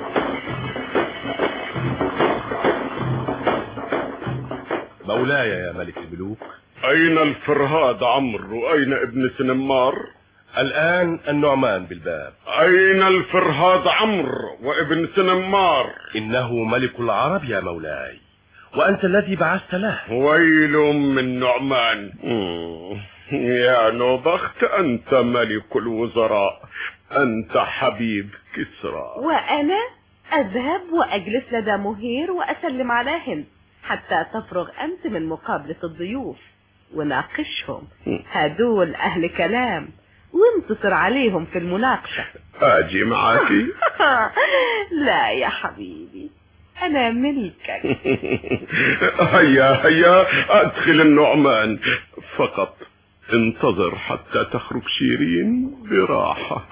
مولاي يا ملك الملوك. أين الفرهاد عمرو وأين ابن سنمار؟ الآن النعمان بالباب. أين الفرهاد عمرو وابن سنمار؟ إنه ملك العرب يا مولاي، وأنت الذي بعثت له. ويل من نعمان. يا نوبخت، أنت ملك الوزراء، أنت حبيب كسرى. وأنا أذهب وأجلس لدى مهير وأسلم على هند حتى تفرغ أنت من مقابلة الضيوف وناقشهم. هدول أهل كلام وانتصر عليهم في المناقشة. أجي معاكي؟ لا يا حبيبي، أنا ملكك. هيا هيا أدخل النعمان، فقط انتظر حتى تخرج شيرين براحة.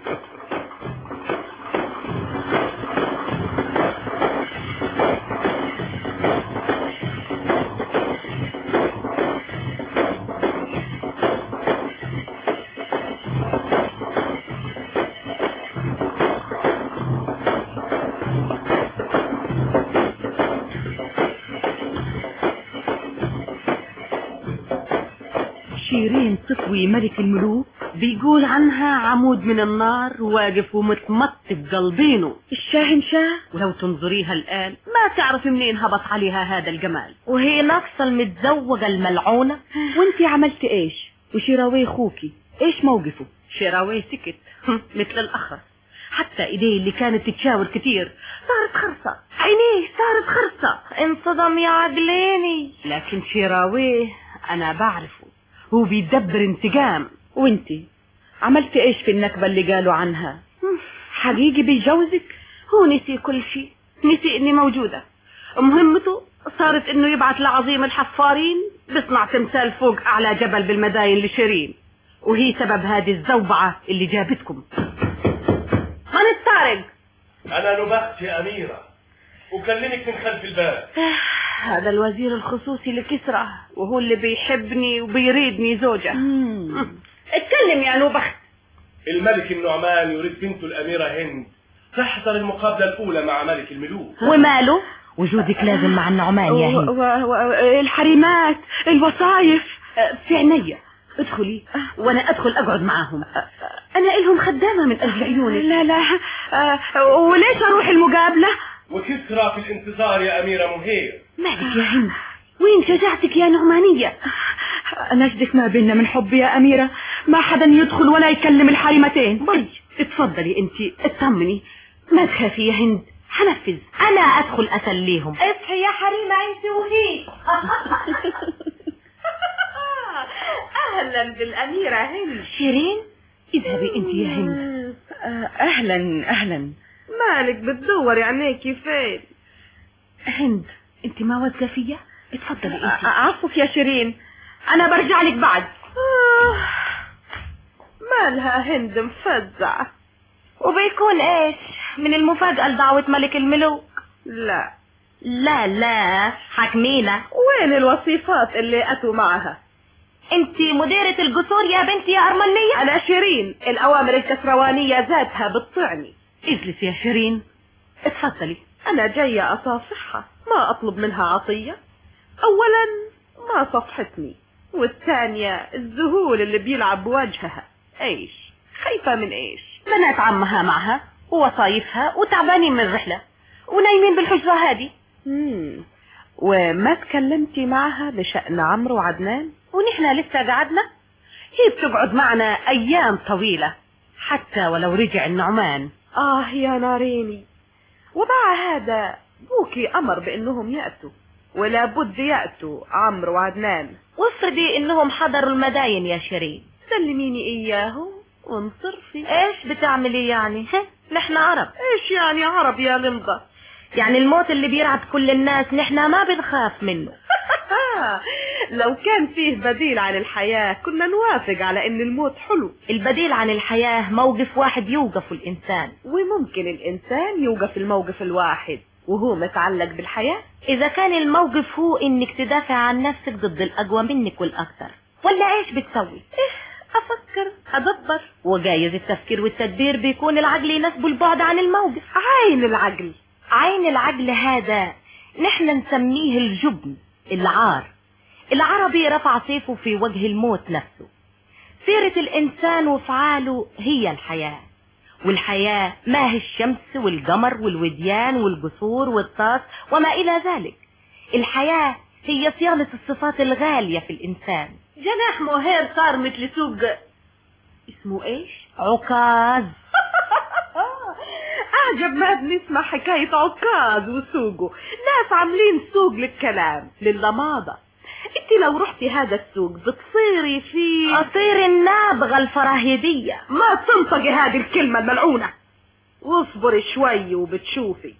شيرين تطوي ملك الملوك بيقول عنها عمود من النار واقف ومتمط بقلبينه. الشاهن شاه، ولو تنظريها الآن ما تعرف منين هبط عليها هذا الجمال، وهي ناقصة المتزوجة الملعونة. وانتي عملت ايش؟ وشيراوي خوكي ايش موقفه؟ شيراوي سكت مثل الأخرس، حتى ايديه اللي كانت تتشاور كتير صارت خرصة، عينيه صارت خرصة، انصدم يا عقليني. لكن شيراوي انا بعرفه، هو بيدبر انتقام. وانتي عملت ايش في النكبة اللي قالوا عنها؟ حقيقي بيجوزك؟ هو نسي كل شيء، نسي اني موجودة. مهمته صارت انه يبعث لعظيم الحفارين بيصنع تمثال فوق اعلى جبل بالمداين لشيرين، وهي سبب هذه الزوبعة اللي جابتكم. من الطارق؟ انا نبخت يا اميرة، اكلمك من خلف الباب. هذا الوزير الخصوصي لكسرى، وهو اللي بيحبني وبيريدني زوجة. اتكلم يا نوبخت. الملك النعمان يريد بنته الأميرة هند تحضر المقابلة الأولى مع ملك الملوك. وماله؟ وجودك لازم مع النعمان يا هند. و... و... الحريمات الوصايف في عينيا. ادخلي وانا ادخل اقعد معاهم. انا الهم خدامة من اجل عيونك. لا لا أه وليش اروح المقابلة؟ وكسرى في الانتظار يا أميرة مهير. مالك يا هند؟ وين شجاعتك يا نعمانية؟ نجدك ما بيننا من حب يا أميرة، ما حدا يدخل ولا يكلم الحريمتين. بي اتفضلي انت اطمني، ما تخافي يا هند، حنفذ انا ادخل اسليهم. اصحي يا حريمة انت وهي. اهلا بالأميرة هند. شيرين اذهبي انت يا هند. اهلا اهلا. مالك بتدوري عينيكي فين؟ هند انت ما واثقة فيا؟ اتفضلي انت. عفوك يا شيرين، انا برجع لك بعد. آه. مالها هند مفزعة؟ وبيكون ايش من المفاجأة لدعوة ملك الملوك؟ لا لا لا حكمينا. وين الوصيفات اللي اتوا معها؟ انت مديرة القصور يا بنتي يا ارمنية؟ انا شيرين، الاوامر الكسروانية ذاتها بتطعني. اجلس يا شيرين اتفضلي. انا جاية اصافحها، ما اطلب منها عطية. اولا ما صفحتني، والثانية الذهول اللي بيلعب بوجهها. ايش خايفة من ايش؟ بنات عمها معها ووصايفها وتعبانين من الرحلة ونايمين بالحجرة هذه. مم. وما تكلمتي معها بشأن عمرو وعدنان؟ ونحن لسه قعدنا؟ هي بتقعد معنا ايام طويلة حتى ولو رجع النعمان. اه يا ناريني. ومع هذا بوكي امر بانهم يأتوا، ولا بد يأتوا عمرو وعدنان. وافرضي انهم حضروا المداين يا شيرين، سلميني اياهم وانصرفي. ايش بتعملي يعني؟ نحن عرب. ايش يعني عرب يا لمضة؟ يعني الموت اللي بيرعب كل الناس نحن ما بنخاف منه. لو كان فيه بديل عن الحياة كنا نوافق على ان الموت حلو. البديل عن الحياة موقف واحد يوقف الانسان، وممكن الانسان يوقف الموقف الواحد وهو متعلق بالحياة. اذا كان الموقف هو انك تدافع عن نفسك ضد الاقوى منك والاكثر، ولا ايش بتسوي؟ إيه افكر ادبر. وجايز التفكير والتدبير بيكون العقل يناسبه البعد عن الموقف. عين العقل. عين العقل هذا نحن نسميه الجبن، العار. العربي رفع سيفه في وجه الموت نفسه. سيرة الإنسان وفعاله هي الحياة، والحياة ما هي الشمس والقمر والوديان والجسور والطاس وما إلى ذلك. الحياة هي صيانة الصفات الغالية في الإنسان. جناح مهير صار مثل سوق اسمه ايش؟ عكاز. اعجب ما بنسمع حكاية عكاز وسوقه. ناس عاملين سوق للكلام لللماضة. انت لو رحتي هذا السوق بتصيري في اطير النابغة الفراهيدية. ما تنطقي هذه الكلمة الملعونة. واصبري شوي وبتشوفي.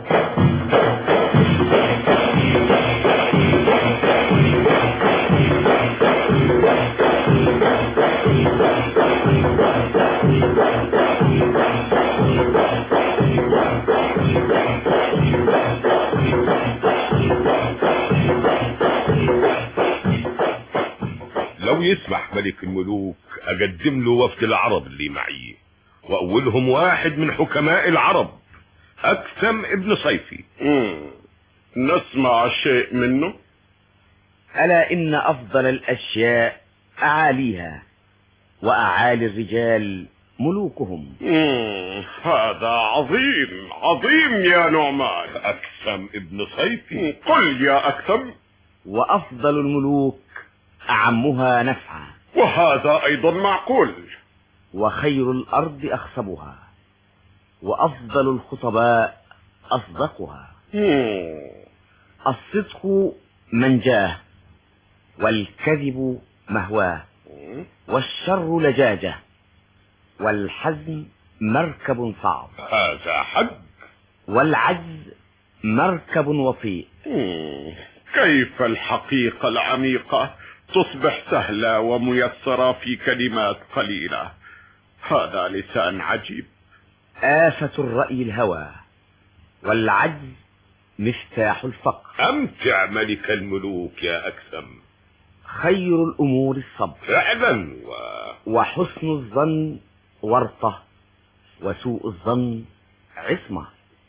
لو يسمح ملك الملوك اقدم له وفد العرب اللي معي، واولهم واحد من حكماء العرب اكثم ابن صيفي. مم. نسمع شيء منه. ألا إن أفضل الأشياء أعاليها، وأعالي الرجال ملوكهم. مم. هذا عظيم عظيم يا نعمان. اكثم ابن صيفي. قل يا أكثم. وأفضل الملوك أعمها نفعا. وهذا أيضا معقول. وخير الأرض أخصبها، وأفضل الخطباء أصدقها. مم. الصدق منجاه، والكذب مهواه، والشر لجاجة، والحزم مركب صعب. هذا حق. والعجز مركب وطيء. مم. كيف الحقيقة العميقة تصبح سهلة وميسرة في كلمات قليلة؟ هذا لسان عجيب. آفة الرأي الهوى، والعجز مفتاح الفقر. امتع ملك الملوك يا اكثم. خير الأمور الصبر. فعلا. و... وحسن الظن ورطة وسوء الظن عصمة.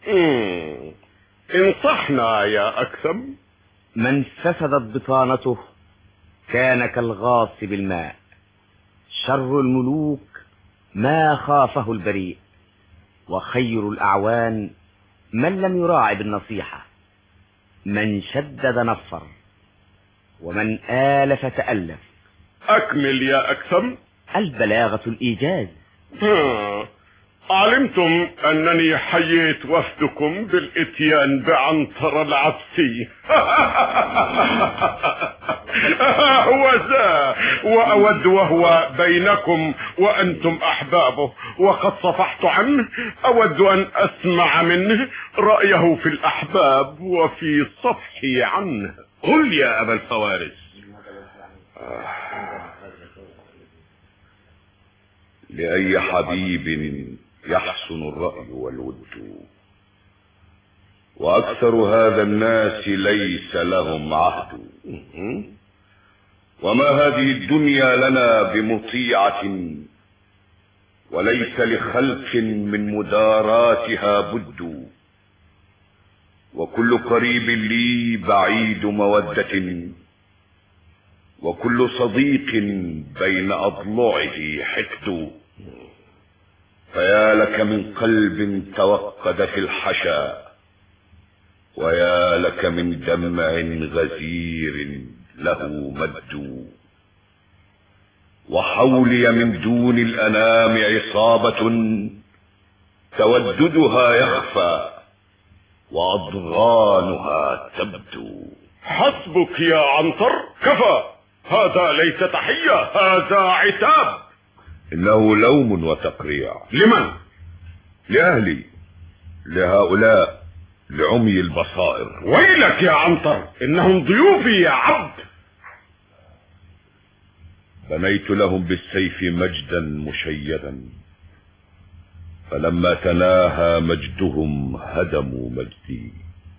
انصحنا يا أكثم. من فسدت بطانته كان كالغاص بالماء. شر الملوك ما خافه البريء، وخير الأعوان من لم يراعي بالنصيحة. من شدد نفر، ومن آلف تألف. أكمل يا أكثم. البلاغة الإيجاز. علمتم أنني حييت وفدكم بالإتيان بعنتر العبسي. هو ذا وأود وهو بينكم وأنتم أحبابه، وقد صفحت عنه. أود أن أسمع منه رأيه في الأحباب وفي صفحي عنه. قل يا أبا الفوارس. لأي حبيب يحسن الرأي والود، وأكثر هذا الناس ليس لهم عهد. وما هذه الدنيا لنا بمطيعة، وليس لخلق من مداراتها بد. وكل قريب لي بعيد مودة، وكل صديق بين أضلعه حقد. فيا لك من قلب توقد في الحشا، ويا لك من دمع غزير له مد. وحولي من دون الأنام عصابة توددها يخفى وأضغانها تبدو. حسبك يا عنتر، كفى. هذا ليس تحية، هذا عتاب. إنه لوم وتقريع. لمن؟ لأهلي، لهؤلاء لعمي البصائر. ويلك يا عنتر، إنهم ضيوفي يا عبد. بنيت لهم بالسيف مجدا مشيدا، فلما تناهى مجدهم هدموا مجدي.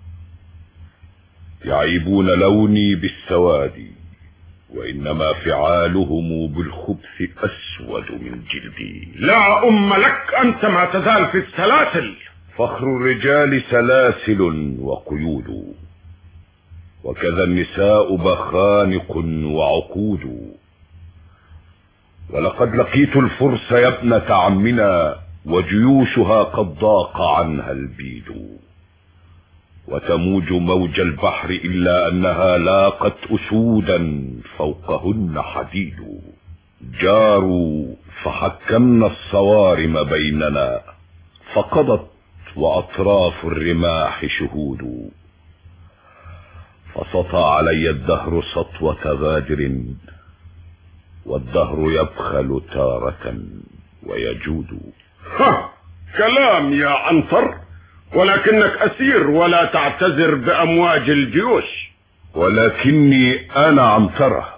يعيبون لوني بالسواد، وإنما فعالهم بالخبث أسود من جلدي. لا أم لك، أنت ما تزال في السلاسل. فخر الرجال سلاسل وقيود، وكذا النساء بخانق وعقود. ولقد لقيت الفرس يا ابنة عمنا، وجيوشها قد ضاق عنها البيد. وتموج موج البحر إلا أنها لاقت أسودا فوقهن حديد. جاروا فحكمنا الصوارم بيننا، فقضت وأطراف الرماح شهود. فسطى علي الدهر سطوة غادر، والدهر يبخل تارة ويجود. ها كلام يا عنتر، ولكنك أسير ولا تعتذر بأمواج الجيوش. ولكني أنا عنترة.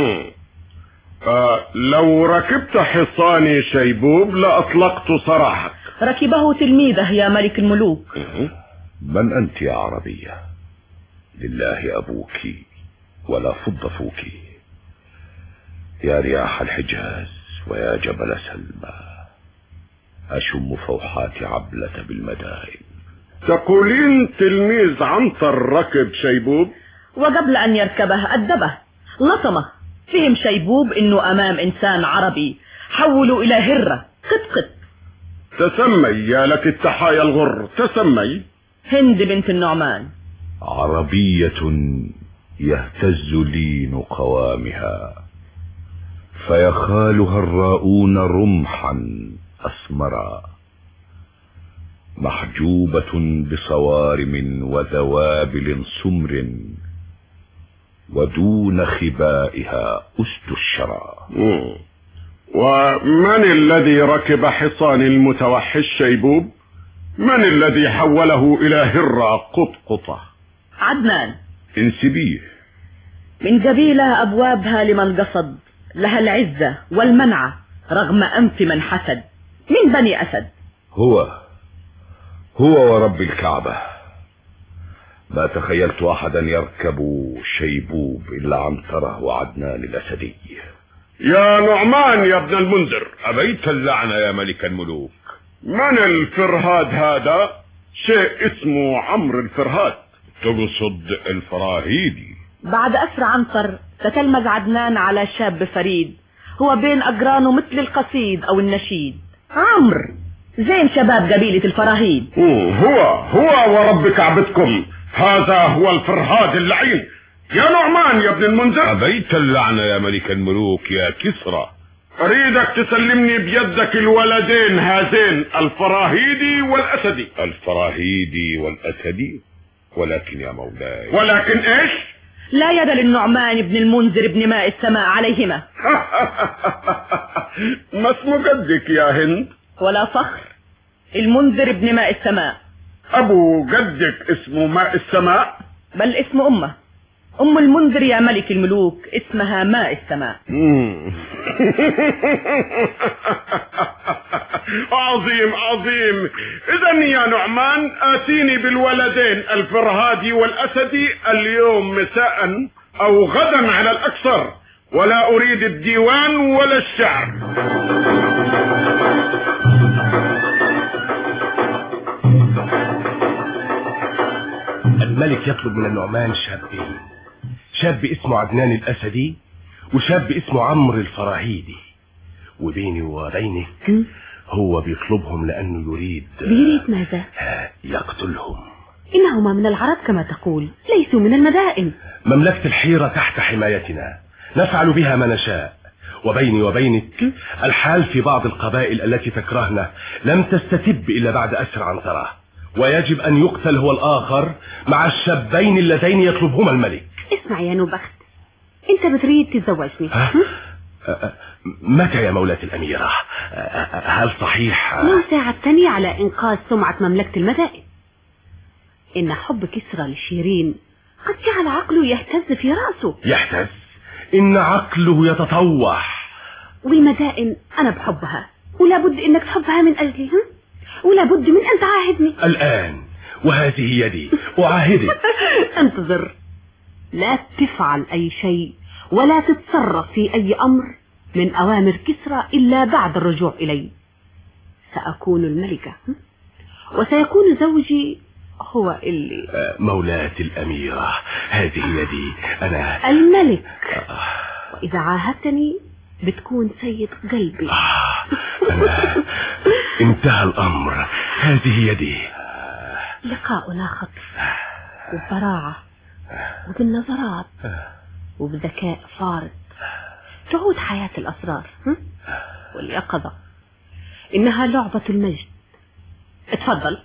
آه لو ركبت حصاني شيبوب لأطلقت سراحك. ركبه تلميذه يا ملك الملوك. من أنت يا عربية؟ لله أبوك ولا فض فوك. يا رياح الحجاز ويا جبل سلمى، أشم فوحات عبلة بالمدائن. تقولين تلميذ عنتر ركب شيبوب؟ وقبل أن يركبه أدبه لطمه. فهم شيبوب إنه أمام إنسان عربي، حولوا إلى هرة قط قط. تسمي يا لك التحايا الغر، تسمي. هند بنت النعمان. عربية يهتز لين قوامها، فيخالها الراؤون رمحا أسمرا. محجوبة بصوارم وذوابل سمر، ودون خبائها أسد الشرى. ومن الذي ركب حصان المتوحش شيبوب؟ من الذي حوله إلى هرة قطقطة؟ عدنان. انسبيه. من قبيلة أبوابها لمن قصد، لها العزة والمنعة رغم أنف من حسد. من بني أسد. هو هو ورب الكعبة، ما تخيلت أحدا يركب شيبوب إلا عنترة وعدنان الأسدي. يا نعمان يا ابن المنذر. أبيت اللعنة يا ملك الملوك. من الفرهاد هذا؟ شيء اسمه عمرو الفرهاد. تقصد الفراهيدي؟ بعد أسر عنتر تتلمذ عدنان على شاب فريد، هو بين أجرانه مثل القصيد أو النشيد. عمرو زين شباب قبيلة الفراهيد. هو هو ورب كعبتكم، هذا هو الفرهاد اللعين. يا نعمان يا ابن المنذر. أبيت اللعنة يا ملك الملوك يا كسرى. أريدك تسلمني بيدك الولدين هذين، الفراهيدي والأسدي. الفراهيدي والأسدي؟ ولكن يا مولاي. ولكن إيش؟ لا يد للنعمان بن المنذر بن ماء السماء عليهما. ما اسم جدك يا هند؟ ولا فخر، المنذر بن ماء السماء. أبو جدك اسمه ماء السماء؟ بل اسم أمه، أم المنذر يا ملك الملوك اسمها ماء السماء. عظيم عظيم. إذن يا نعمان آتيني بالولدين الفرهادي والأسدي اليوم مساء أو غدا على الأكثر، ولا أريد الديوان ولا الشعر. الملك يطلب من النعمان شابين، شاب اسمه عدنان الأسدي وشاب اسمه عمرو الفراهيدي، وبيني وبينك هو بيطلبهم لأنه يريد يريد ماذا؟ يقتلهم. إنهما من العرب كما تقول، ليسوا من المدائن. مملكة الحيرة تحت حمايتنا، نفعل بها ما نشاء، وبيني وبينك الحال في بعض القبائل التي تكرهنا لم تستتب إلا بعد أسر عنترة، ويجب أن يقتل هو الآخر مع الشابين اللذين يطلبهما الملك. اسمع يا نوبخت، انت بتريد تتزوجني؟ متى يا مولاة الأميرة؟ هل صحيح؟ لو ساعدتني على إنقاذ سمعة مملكة المدائن. إن حب كسرى لشيرين قد جعل عقله يهتز في رأسه. يهتز؟ إن عقله يتطوح. والمدائن أنا بحبها، ولا بد إنك تحبها من أجلي، ولا بد من أن تعاهدني الآن، وهذه يدي أعاهدك. انتظر، لا تفعل أي شيء ولا تتصرف في أي أمر من أوامر كسرى إلا بعد الرجوع إلي. سأكون الملكة وسيكون زوجي هو اللي مولاة الأميرة، هذه يدي أنا الملك. وإذا عاهدتني بتكون سيد قلبي. أنا انتهى الأمر، هذه يدي. لقاؤنا خطف وبراعة وبالنظرات وبذكاء فارط، تعود حياة الأسرار واليقظة. إنها لعبة المجد. اتفضل.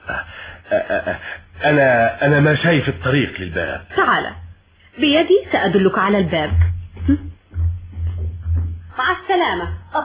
أنا أنا ما شايف الطريق للباب. تعال بيدي سأدلك على الباب. مع السلامة.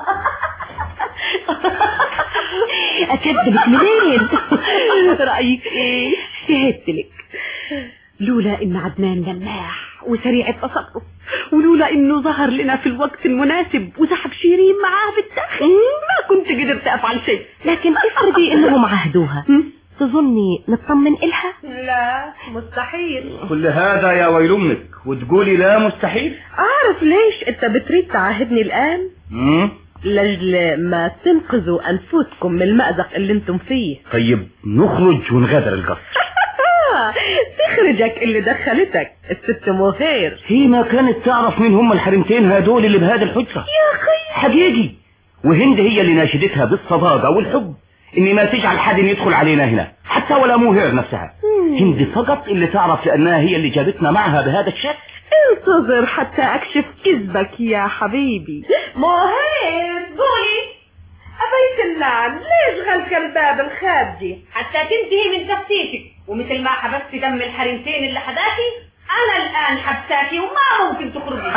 أكذبك منين؟ رأيك إيه؟ شهدت لك. لولا إن عدنان لماح وسريع التصرف، ولولا إنه ظهر لنا في الوقت المناسب وسحب شيرين معاه بالداخل، ما كنت قدرت أفعل شيء. لكن افرضي إنهم عاهدوها، تظني نطمن إلها؟ لا مستحيل. كل هذا يا ويل امك وتقولي لا مستحيل؟ أعرف ليش أنت بتريد تعاهدني الآن؟ مم؟ لجل ما تنقذوا أنفسكم من المأزق اللي انتم فيه. طيب نخرج ونغادر القصر. تخرجك اللي دخلتك الست مهير. هي ما كانت تعرف مين هم الحرمتين هدول اللي بهذه الحجرة يا أخي حقيقي، وهند هي اللي ناشدتها بالصداقة والحب إني ما تجعل حد يدخل علينا هنا حتى ولا مهير نفسها. هند فقط اللي تعرف لأنها هي اللي جابتنا معها بهذا الشكل. انتظر حتى أكشف كذبك يا حبيبي. مهير قولي أبيت اللعن، ليش غلق الباب الخارجي حتى تنتهي من تفتيشك، ومثل ما حبست دم الحرمتين اللي حداكي أنا الآن حبساكي وما ممكن تخرجي.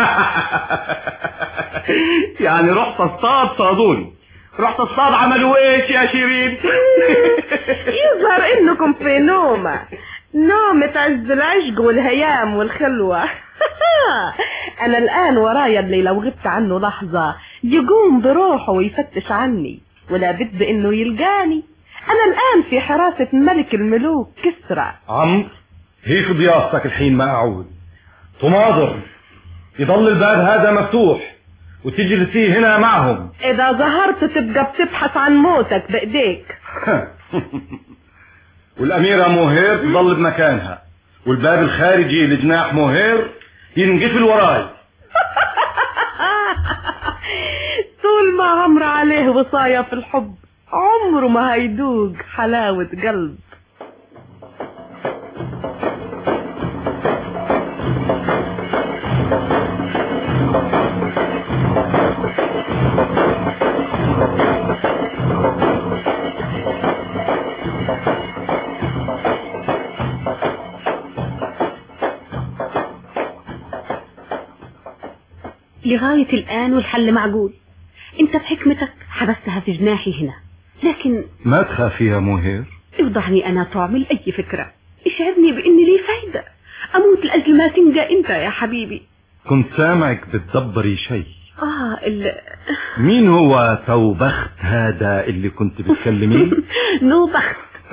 يعني رحت اصطاد صادوني، رحت اصطاد عملوا ايش يا شيرين؟ يظهر انكم في نومة، نومة عز العشق والهيام والخلوة. انا الان ورايا اللي لو غبت عنه لحظة يقوم بروحه ويفتش عني، ولا بد انه يلقاني. انا الان في حراسة ملك الملوك كسرى. عمرو هيك ضيافتك الحين ما اعود. تناظر، يضل الباب هذا مفتوح وتجلسي هنا معهم. اذا ظهرت تبقى بتبحث عن موتك بايديك. والاميرة موهير تضل بمكانها، والباب الخارجي لجناح موهير ينقفل وراي. طول ما عمر عليه وصايا في الحب عمره ما هيدوق حلاوة قلب. لغاية الآن والحل معقول. انت بحكمتك حبستها في جناحي هنا، لكن ما تخافي يا موهير. افضحني انا تعمل اي فكرة، اشعرني باني لي فايدة، اموت لاجل ما تنجى انت يا حبيبي. كنت سامعك بتدبري شيء. اه ال... مين هو توبخت هذا اللي كنت بتكلميه؟ نوبخت.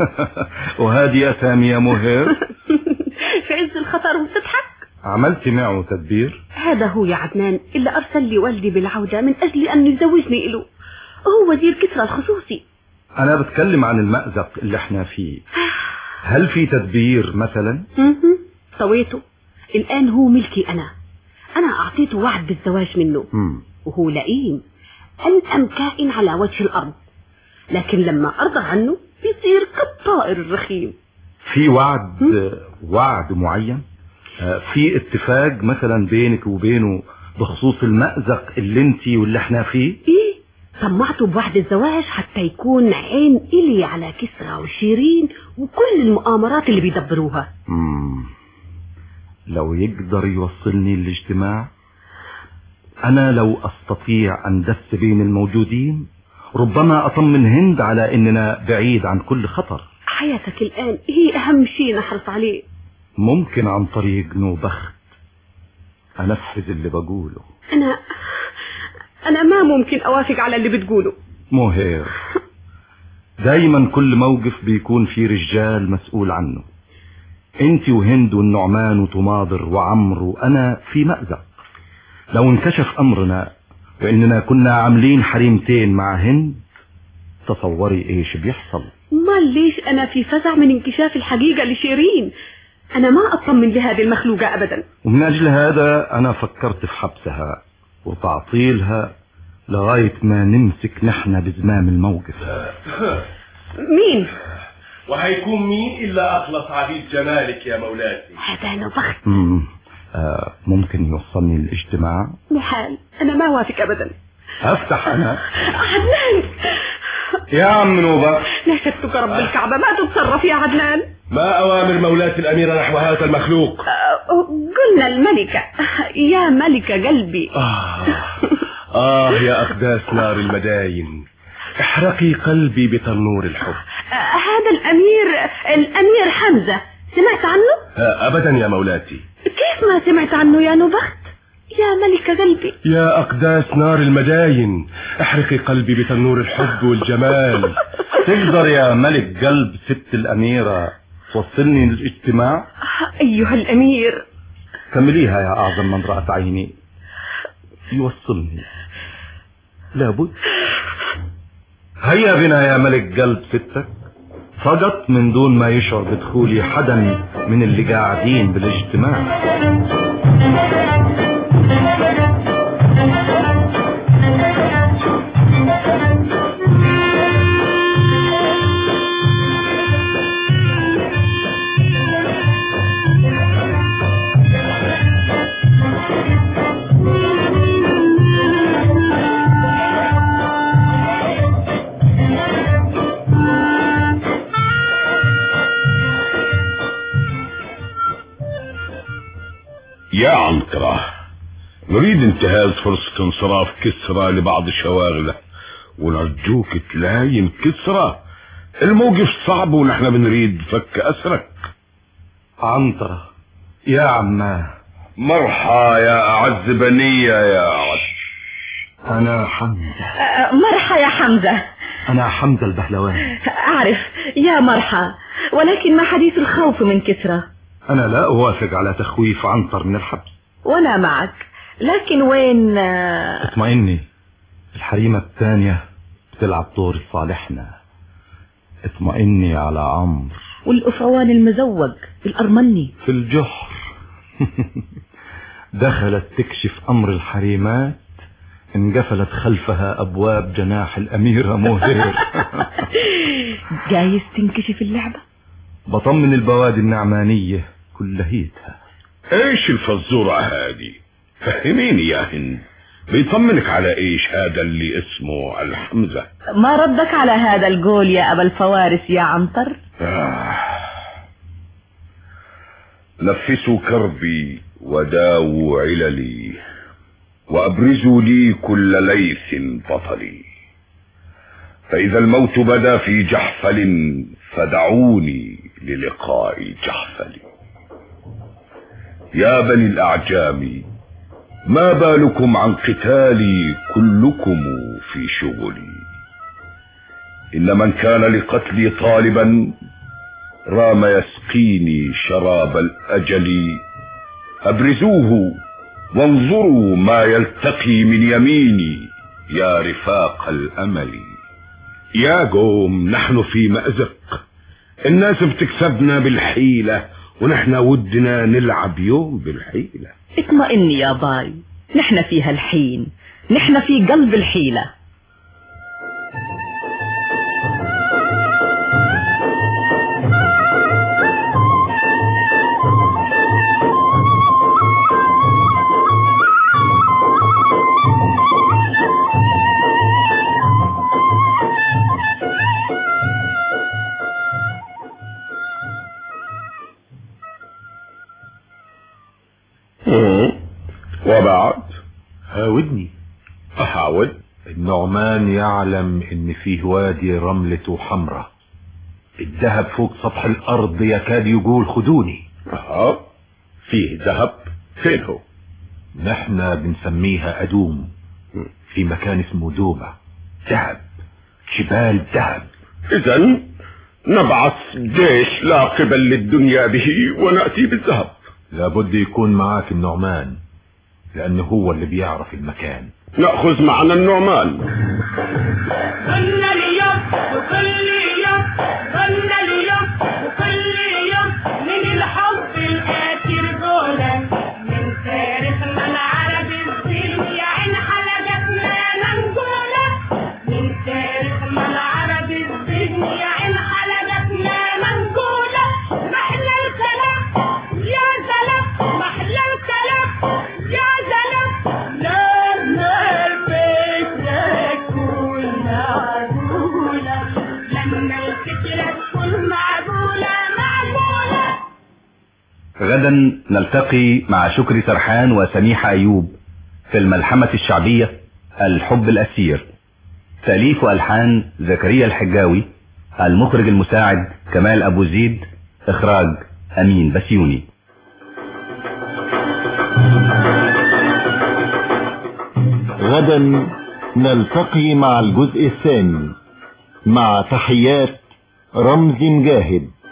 وهذه اسامي يا موهير؟ في عز الخطر وبتضحك. عملت معه تدبير؟ هذا هو يا عدنان اللي أرسل لي والدي بالعودة من أجل أن يزوجني إله، هو وزير كسرى الخصوصي. أنا بتكلم عن المأزق اللي احنا فيه. هل في تدبير مثلا؟ طويته الآن هو ملكي أنا أنا أعطيته وعد بالزواج منه. مم. وهو لئيم أنأم كائن على وجه الأرض، لكن لما أرضى عنه بيصير كالطائر الرخيم. في وعد م? وعد معين؟ في اتفاق مثلا بينك وبينه بخصوص المأزق اللي انتي واللي احنا فيه؟ ايه، طمعته بوعد الزواج حتى يكون عين إلي على كسرى وشيرين وكل المؤامرات اللي بيدبروها. مم. لو يقدر يوصلني الاجتماع، انا لو استطيع ان دس بين الموجودين ربما اطمن هند على اننا بعيد عن كل خطر. حياتك الآن هي اهم شيء نحرص عليه. ممكن عن طريق نوبخت انفذ اللي بقوله. انا انا ما ممكن اوافق على اللي بتقوله. موهير، دايما كل موقف بيكون في رجال مسؤول عنه. انت وهند والنعمان وطماضر وعمر وانا في مأزق. لو انكشف امرنا واننا كنا عاملين حريمتين مع هند، تصوري ايش بيحصل. ما ليش انا في فزع من انكشاف الحقيقة لشيرين. أنا ما أطمن لهذه المخلوقة أبدا. ومن أجل هذا أنا فكرت في حبسها وتعطيلها لغاية ما نمسك نحن بزمام الموقف. مين؟ وهيكون مين إلا أخلص عبيد جمالك يا مولاتي. هذا نوبخت. آه ممكن يوصلني الاجتماع؟ محال، أنا ما وافق أبدا. أفتح أنا. عدنان يا عم نوبة، نشدتك رب الكعبة ما تتصرف يا عدنان. ما أوامر مولاة الأميرة نحو هذا المخلوق؟ قلنا الملكة. يا ملكة قلبي. آه, آه يا أقداس نار المداين، احرقي قلبي بتنور الحب. آه هذا الأمير الأمير حمزة، سمعت عنه؟ آه أبدا يا مولاتي. كيف ما سمعت عنه يا نوبخت؟ يا ملكة قلبي. يا أقداس نار المداين، احرقي قلبي بتنور الحب والجمال. تقدر يا ملك قلب ست الأميرة توصلني للاجتماع؟ أيها الأمير. كمليها يا أعظم من رأت عيني. يوصلني لابد. هيا بنا يا ملك قلب ستك، فقط من دون ما يشعر بدخولي حدا من اللي قاعدين بالاجتماع. يا عنترة، نريد انتهاز فرصة انصراف كسرى لبعض شواغله، ونرجوك تلاين كسرى. الموقف صعب ونحن بنريد فك أسرك. عنترة يا عماه. مرحى يا أعز بنية يا عد. أنا حمزة. مرحى يا حمزة. أنا حمزة البهلوان. أعرف يا مرحى، ولكن ما حديث الخوف من كسرى؟ أنا لا أوافق على تخويف عنتر من الحبس. وأنا معك، لكن وين؟ اطمئني، الحريمة الثانية بتلعب دور صالحنا. اطمئني على عمرو. والأفعوان المزوج الأرمني في الجحر. دخلت تكشف أمر الحريمات، انقفلت خلفها أبواب جناح الأميرة موهير. جايز تنكشف اللعبة. بطمن البوادي النعمانية كلهيتها. ايش الفزورة هذه؟ فهميني يا هند، بيطمنك على ايش هذا اللي اسمه الحمزة؟ ما ردك على هذا القول يا أبا الفوارس يا عنتر؟ آه. نفسوا كربي وداووا عللي وأبرزوا لي كل ليث بطلي، فإذا الموت بدا في جحفل فدعوني للقاء جحفل. يا بني الأعجام ما بالكم عن قتالي كلكم في شغلي، إن من كان لقتلي طالبا رام يسقيني شراب الأجل. أبرزوه وانظروا ما يلتقي من يميني يا رفاق الأمل. يا قوم، نحن في مأزق، الناس بتكسبنا بالحيلة ونحن ودنا نلعب يوم بالحيلة. اطمئن يا باي، نحن فيها الحين، نحن في قلب الحيلة. وبعد هاودني أحاول. النعمان يعلم ان فيه وادي رملته حمرة، الذهب فوق سطح الارض يكاد يقول خدوني. أها، فيه ذهب؟ فين هو؟ نحن بنسميها أدوم، في مكان اسمه دوبة. ذهب، جبال ذهب. إذن نبعث جيش لا قبل للدنيا به ونأتي بالذهب. لابد يكون معاك النعمان، لأنه هو اللي بيعرف المكان. نأخذ معنا النعمان. غنى اليوم وكل يوم، غنى اليوم وكل يوم، من الحب الكاتر جولا، من تاريخنا العربي الزين يا عين حلقتنا منقولة، من تاريخنا العربي الزين يا عين حلقتنا منقولة. محلى الكلام يا زلم، محلى الكلام يا زلم، لازم الفكرة تكون معقولة، لما الفكرة تكون معقولة معقولة. غدا نلتقي مع شكري سرحان وسميحة أيوب في الملحمة الشعبية الحب الأسير. تأليف وألحان زكريا الحجاوي، المخرج المساعد كمال أبو زيد، إخراج أمين بسيوني. غدا نلتقي مع الجزء الثاني، مع تحيات رمز جاهد.